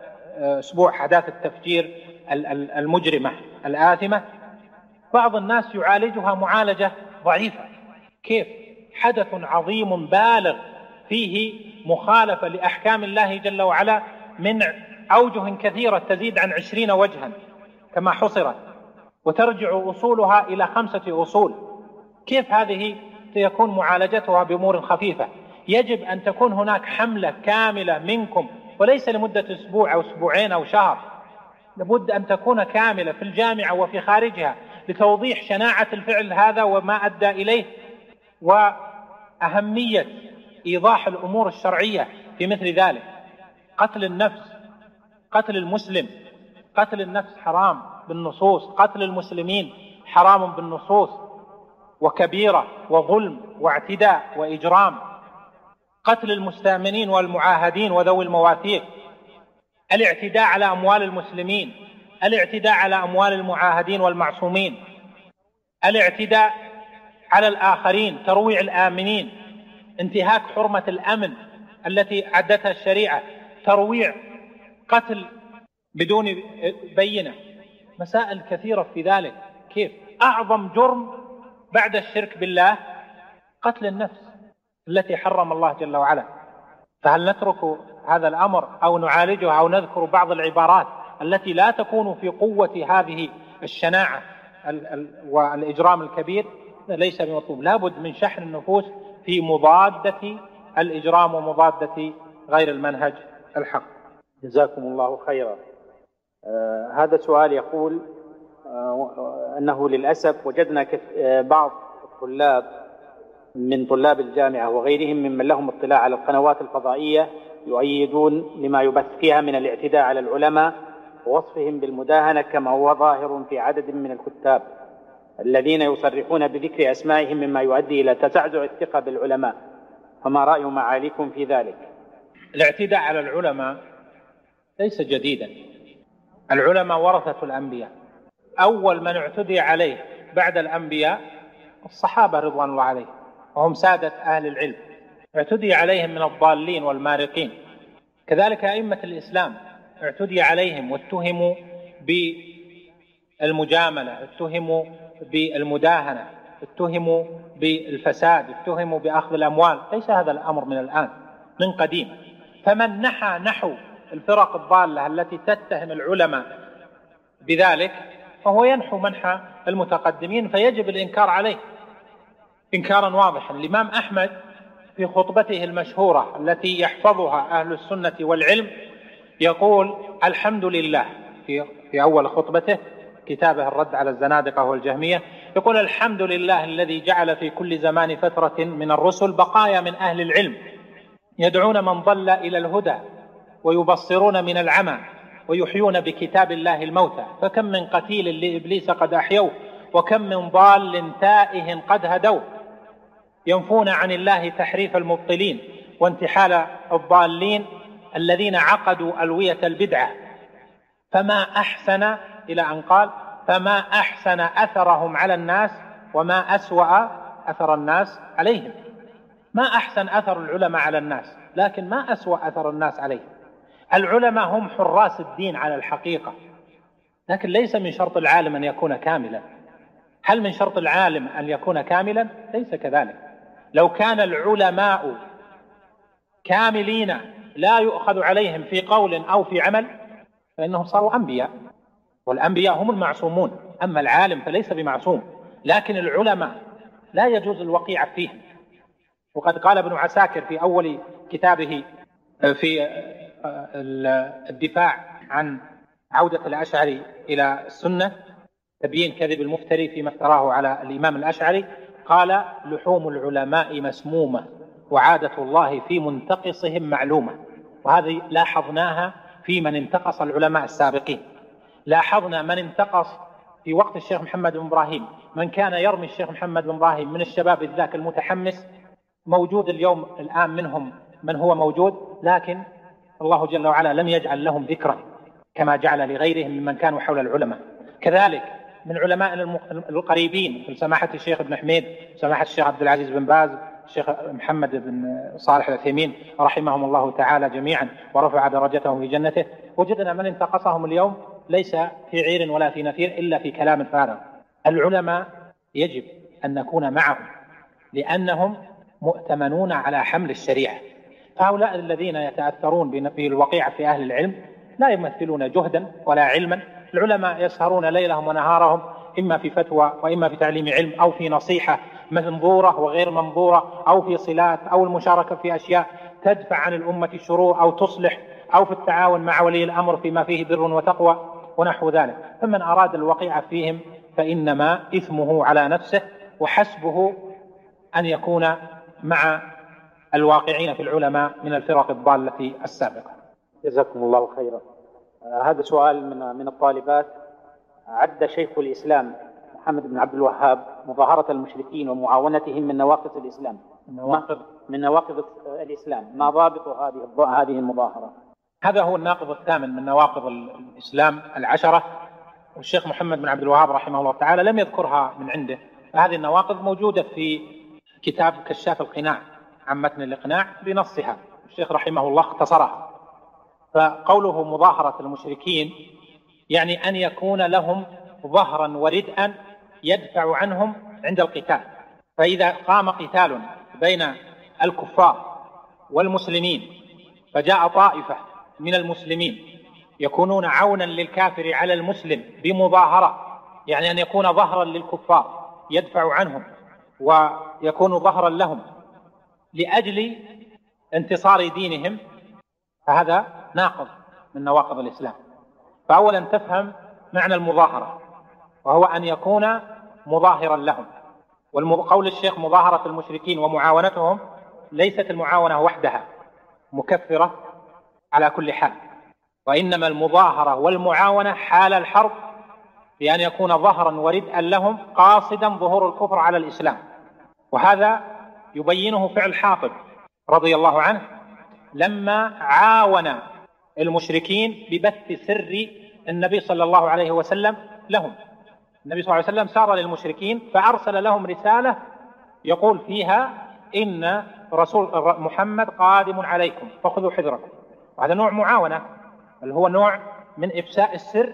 أسبوع، حداث التفجير المجرمة الآثمة، بعض الناس يعالجها معالجة ضعيفة. كيف؟ حدث عظيم بالغ فيه مخالفة لأحكام الله جل وعلا من أوجه كثيرة تزيد عن عشرين وجها كما حصرت، وترجع أصولها إلى خمسة أصول. كيف هذه سيكون معالجتها بأمور خفيفة؟ يجب أن تكون هناك حملة كاملة منكم، وليس لمدة أسبوع أو أسبوعين أو شهر، لابد أن تكون كاملة في الجامعة وفي خارجها لتوضيح شناعة الفعل هذا وما أدى إليه، وأهمية إيضاح الأمور الشرعية في مثل ذلك. قتل النفس، قتل المسلم، قتل النفس حرام بالنصوص، قتل المسلمين حرام بالنصوص، وكبيرة وظلم واعتداء وإجرام. قتل المستأمنين والمعاهدين وذوي المواثيق، الاعتداء على أموال المسلمين، الاعتداء على أموال المعاهدين والمعصومين، الاعتداء على الآخرين، ترويع الآمنين، انتهاك حرمة الأمن التي عدتها الشريعة، ترويع، قتل بدون بينة، مسائل كثيرة في ذلك. كيف؟ أعظم جرم بعد الشرك بالله قتل النفس التي حرم الله جل وعلا. فهل نترك هذا الأمر أو نعالجه أو نذكر بعض العبارات التي لا تكون في قوة هذه الشناعة والإجرام الكبير؟ ليس بمطلوب. لابد من شحن النفوس في مضادة الإجرام ومضادة غير المنهج الحق. جزاكم الله خيرا. آه هذا سؤال يقول آه أنه للأسف وجدنا آه بعض الطلاب من طلاب الجامعة وغيرهم ممن لهم اطلاع على القنوات الفضائية يؤيدون لما يبث فيها من الاعتداء على العلماء ووصفهم بالمداهنة، كما هو ظاهر في عدد من الكتاب الذين يصرحون بذكر أسمائهم، مما يؤدي إلى تزعزع الثقة بالعلماء. فما رأي معاليكم في ذلك؟ الاعتداء على العلماء ليس جديدا. العلماء ورثة الأنبياء. أول من اعتدي عليه بعد الأنبياء الصحابة رضوان الله عليهم، وهم سادة أهل العلم، اعتدي عليهم من الضالين والمارقين. كذلك أئمة الإسلام اعتدي عليهم واتهموا بالمجاملة، اتهموا بالمداهنة، اتهموا بالفساد، اتهموا بأخذ الأموال. ليس هذا الأمر من الآن، من قديم. فمن نحى نحو الفرق الضالة التي تتهم العلماء بذلك وهو ينحو منحى المتقدمين، فيجب الإنكار عليه إنكارا واضحا. الإمام أحمد في خطبته المشهورة التي يحفظها أهل السنة والعلم يقول الحمد لله في, في أول خطبته كتابه الرد على الزنادقة والجهمية، يقول الحمد لله الذي جعل في كل زمان فترة من الرسل بقايا من أهل العلم يدعون من ضل إلى الهدى ويبصرون من العمى ويحيون بكتاب الله الموتى، فكم من قتيل لإبليس قد أحيوه وكم من ضال تائه قد هدوه، ينفون عن الله تحريف المبطلين وانتحال الضالين الذين عقدوا ألوية البدعة، فما أحسن إلى أن قال فما أحسن أثرهم على الناس وما أسوأ أثر الناس عليهم. ما أحسن أثر العلماء على الناس، لكن ما أسوأ أثر الناس عليهم. العلماء هم حراس الدين على الحقيقة، لكن ليس من شرط العالم أن يكون كاملا. هل من شرط العالم أن يكون كاملا؟ ليس كذلك. لو كان العلماء كاملين لا يؤخذ عليهم في قول أو في عمل فإنهم صاروا أنبياء، والأنبياء هم المعصومون، أما العالم فليس بمعصوم. لكن العلماء لا يجوز الوقيع فيهم. وقد قال ابن عساكر في أول كتابه في الدفاع عن عودة الأشعري إلى السنة تبيين كذب المفتري فيما افتراه على الإمام الأشعري، قال لحوم العلماء مسمومة وعادة الله في منتقصهم معلومة. وهذه لاحظناها في من انتقص العلماء السابقين. لاحظنا من انتقص في وقت الشيخ محمد بن إبراهيم، من كان يرمي الشيخ محمد بن إبراهيم من الشباب ذاك المتحمس، موجود اليوم الآن منهم من هو موجود، لكن الله جل وعلا لم يجعل لهم ذكرا كما جعل لغيرهم ممن كانوا حول العلماء. كذلك من علماء القريبين مثل سماحة الشيخ ابن حميد، سماحة الشيخ عبد العزيز بن باز، الشيخ محمد بن صالح العثيمين رحمهم الله تعالى جميعا ورفع درجتهم في جنته، وجدنا من انتقصهم اليوم ليس في عير ولا في نفير إلا في كلام فارغ. العلماء يجب أن نكون معهم لأنهم مؤتمنون على حمل الشريعة. هؤلاء الذين يتأثرون بالوقيعة في أهل العلم لا يمثلون جهدا ولا علما. العلماء يسهرون ليلهم ونهارهم إما في فتوى وإما في تعليم علم أو في نصيحة منظورة وغير منظورة أو في صلات أو المشاركة في أشياء تدفع عن الأمة الشرور أو تصلح أو في التعاون مع ولي الأمر فيما فيه بر وتقوى ونحو ذلك. فمن أراد الوقيعة فيهم فإنما إثمه على نفسه، وحسبه أن يكون مع الواقعين في العلماء من الفرق الضالة السابقة. جزاكم الله خيرا. آه هذا سؤال من من الطالبات. عد شيخ الإسلام محمد بن عبد الوهاب مظاهرة المشركين ومعاونتهم من نواقض الإسلام. نواقض من نواقض الإسلام، ما ضابط هذه هذه المظاهرة؟ هذا هو الناقض الثامن من نواقض الإسلام العشرة، والشيخ محمد بن عبد الوهاب رحمه الله تعالى لم يذكرها من عنده. هذه النواقض موجودة في كتاب كشاف القناع عن متن الإقناع بنصها، الشيخ رحمه الله اختصرها. فقوله مظاهرة المشركين يعني أن يكون لهم ظهرا وردءا يدفع عنهم عند القتال. فإذا قام قتال بين الكفار والمسلمين فجاء طائفة من المسلمين يكونون عونا للكافر على المسلم بمظاهرة، يعني أن يكون ظهرا للكفار يدفع عنهم ويكون ظهرا لهم لأجل انتصار دينهم، فهذا ناقض من نواقض الإسلام. فأولا تفهم معنى المظاهرة، وهو أن يكون مظاهرا لهم. والقول الشيخ مظاهرة المشركين ومعاونتهم ليست المعاونة وحدها مكفرة على كل حال، وإنما المظاهرة والمعاونة حال الحرب بأن يكون ظهرا وردءا لهم قاصدا ظهور الكفر على الإسلام. وهذا يبينه فعل حاطب رضي الله عنه لما عاون المشركين ببث سر النبي صلى الله عليه وسلم لهم. النبي صلى الله عليه وسلم سار للمشركين فأرسل لهم رسالة يقول فيها إن رسول محمد قادم عليكم فخذوا حذركم. وهذا نوع معاونة، بل هو نوع من إفساء السر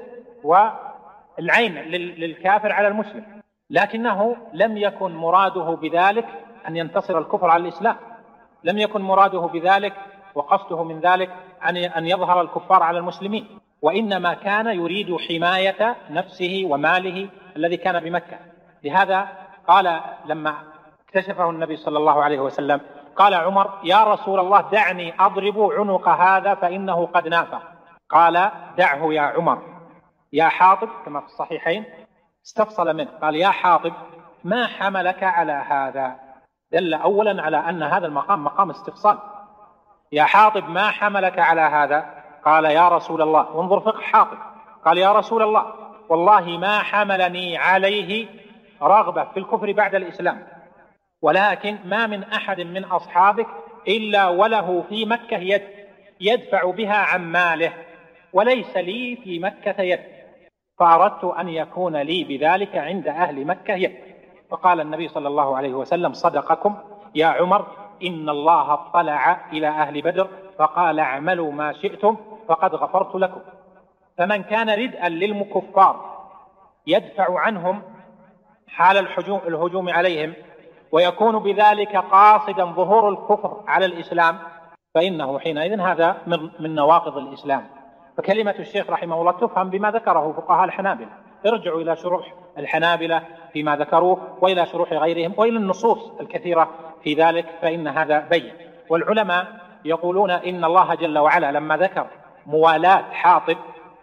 والعين للكافر على المسلم، لكنه لم يكن مراده بذلك أن ينتصر الكفر على الإسلام، لم يكن مراده بذلك وقصده من ذلك أن يظهر الكفار على المسلمين، وإنما كان يريد حماية نفسه وماله الذي كان بمكة. لهذا قال لما اكتشفه النبي صلى الله عليه وسلم قال عمر: يا رسول الله دعني أضرب عنق هذا فإنه قد نافق. قال: دعه يا عمر. يا حاطب، كما في الصحيحين، استفصل منه قال: يا حاطب ما حملك على هذا؟ دل أولا على أن هذا المقام مقام استفصال. يا حاطب ما حملك على هذا؟ قال: يا رسول الله، وانظر فقه حاطب، قال: يا رسول الله والله ما حملني عليه رغبة في الكفر بعد الإسلام، ولكن ما من أحد من أصحابك إلا وله في مكة يد يدفع بها عن ماله، وليس لي في مكة يد، فأردت أن يكون لي بذلك عند أهل مكة يد. فقال النبي صلى الله عليه وسلم: صدقكم يا عمر، إن الله اطلع إلى أهل بدر فقال: اعملوا ما شئتم فقد غفرت لكم. فمن كان ردءا للكفار يدفع عنهم حال الهجوم, الهجوم عليهم ويكون بذلك قاصدا ظهور الكفر على الإسلام، فإنه حينئذ هذا من, من نواقض الإسلام. فكلمة الشيخ رحمه الله تفهم بما ذكره فقهاء الحنابلة. ارجعوا إلى شروح الحنابلة فيما ذكروه، وإلى شروح غيرهم، وإلى النصوص الكثيرة في ذلك، فإن هذا بين. والعلماء يقولون إن الله جل وعلا لما ذكر موالاة حاطب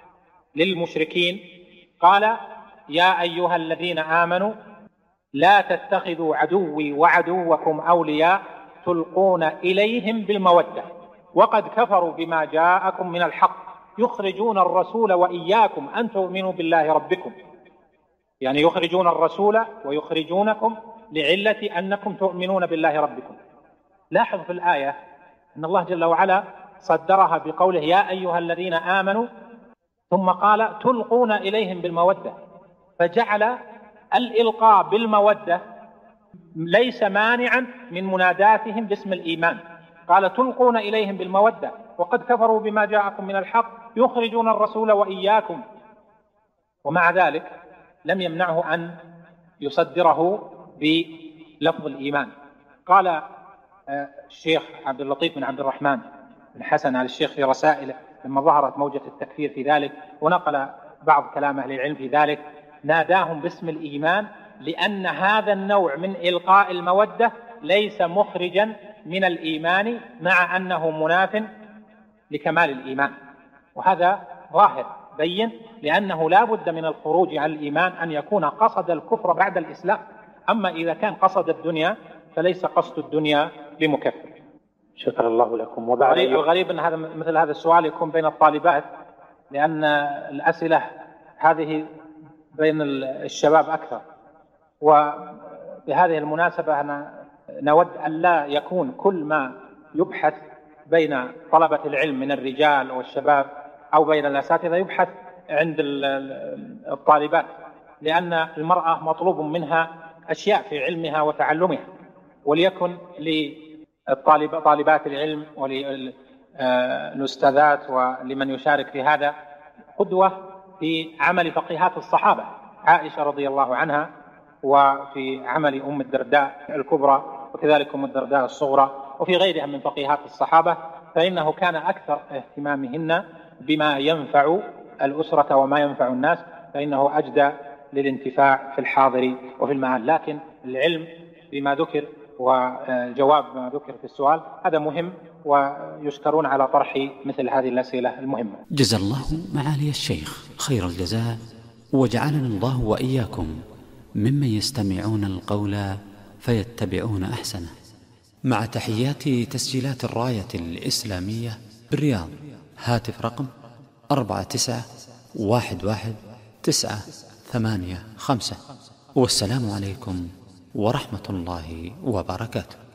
للمشركين قال: يا أيها الذين آمنوا لا تتخذوا عدوي وعدوكم أولياء تلقون إليهم بالمودة وقد كفروا بما جاءكم من الحق يخرجون الرسول وإياكم أن تؤمنوا بالله ربكم. يعني يخرجون الرسول ويخرجونكم لعلة أنكم تؤمنون بالله ربكم. لاحظ في الآية أن الله جل وعلا صدرها بقوله: يا أيها الذين آمنوا، ثم قال: تلقون إليهم بالمودة، فجعل الإلقاء بالمودة ليس مانعا من مناداتهم باسم الإيمان. قال: تلقون إليهم بالمودة وقد كفروا بما جاءكم من الحق يخرجون الرسول وإياكم. ومع ذلك لم يمنعه أن يصدره بلفظ الإيمان. قال الشيخ عبد اللطيف بن عبد الرحمن بن حسن على الشيخ في رسائله لما ظهرت موجة التكفير في ذلك، ونقل بعض كلام أهل العلم في ذلك: ناداهم باسم الإيمان لأن هذا النوع من إلقاء المودة ليس مخرجا من الإيمان مع أنه مناف لكمال الإيمان. وهذا ظاهر بين، لأنه لا بد من الخروج عن الإيمان أن يكون قصد الكفر بعد الإسلام. أما إذا كان قصد الدنيا فليس قصد الدنيا بمكفر. شكر الله لكم. وبعد غريب أن هذا مثل هذا السؤال يكون بين الطالبات، لأن الأسئلة هذه بين الشباب أكثر. وبهذه المناسبة أنا نود أن لا يكون كل ما يبحث بين طلبة العلم من الرجال والشباب أو بين الأساتذة يبحث عند الطالبات، لأن المرأة مطلوب منها أشياء في علمها وتعلمها، وليكن لطالبات العلم وللأستاذات ولمن يشارك في هذا قدوة في عمل فقيهات الصحابة، عائشة رضي الله عنها، وفي عمل أم الدرداء الكبرى، وكذلك أم الدرداء الصغرى، وفي غيرها من فقيهات الصحابة، فإنه كان أكثر اهتمامهن بما ينفع الأسرة وما ينفع الناس، فإنه أجدى للانتفاع في الحاضر وفي المآل. لكن العلم بما ذكر وجواب ما ذكر في السؤال هذا مهم، ويشكرون على طرح مثل هذه الأسئلة المهمة. جزا الله معالي الشيخ خير الجزاء، وجعلنا الله وإياكم ممن يستمعون القول فيتبعون أحسنه. مع تحيات تسجيلات الراية الإسلامية بالرياض، هاتف رقم أربعة تسعة واحد واحد تسعة ثمانية خمسة. والسلام عليكم ورحمة الله وبركاته.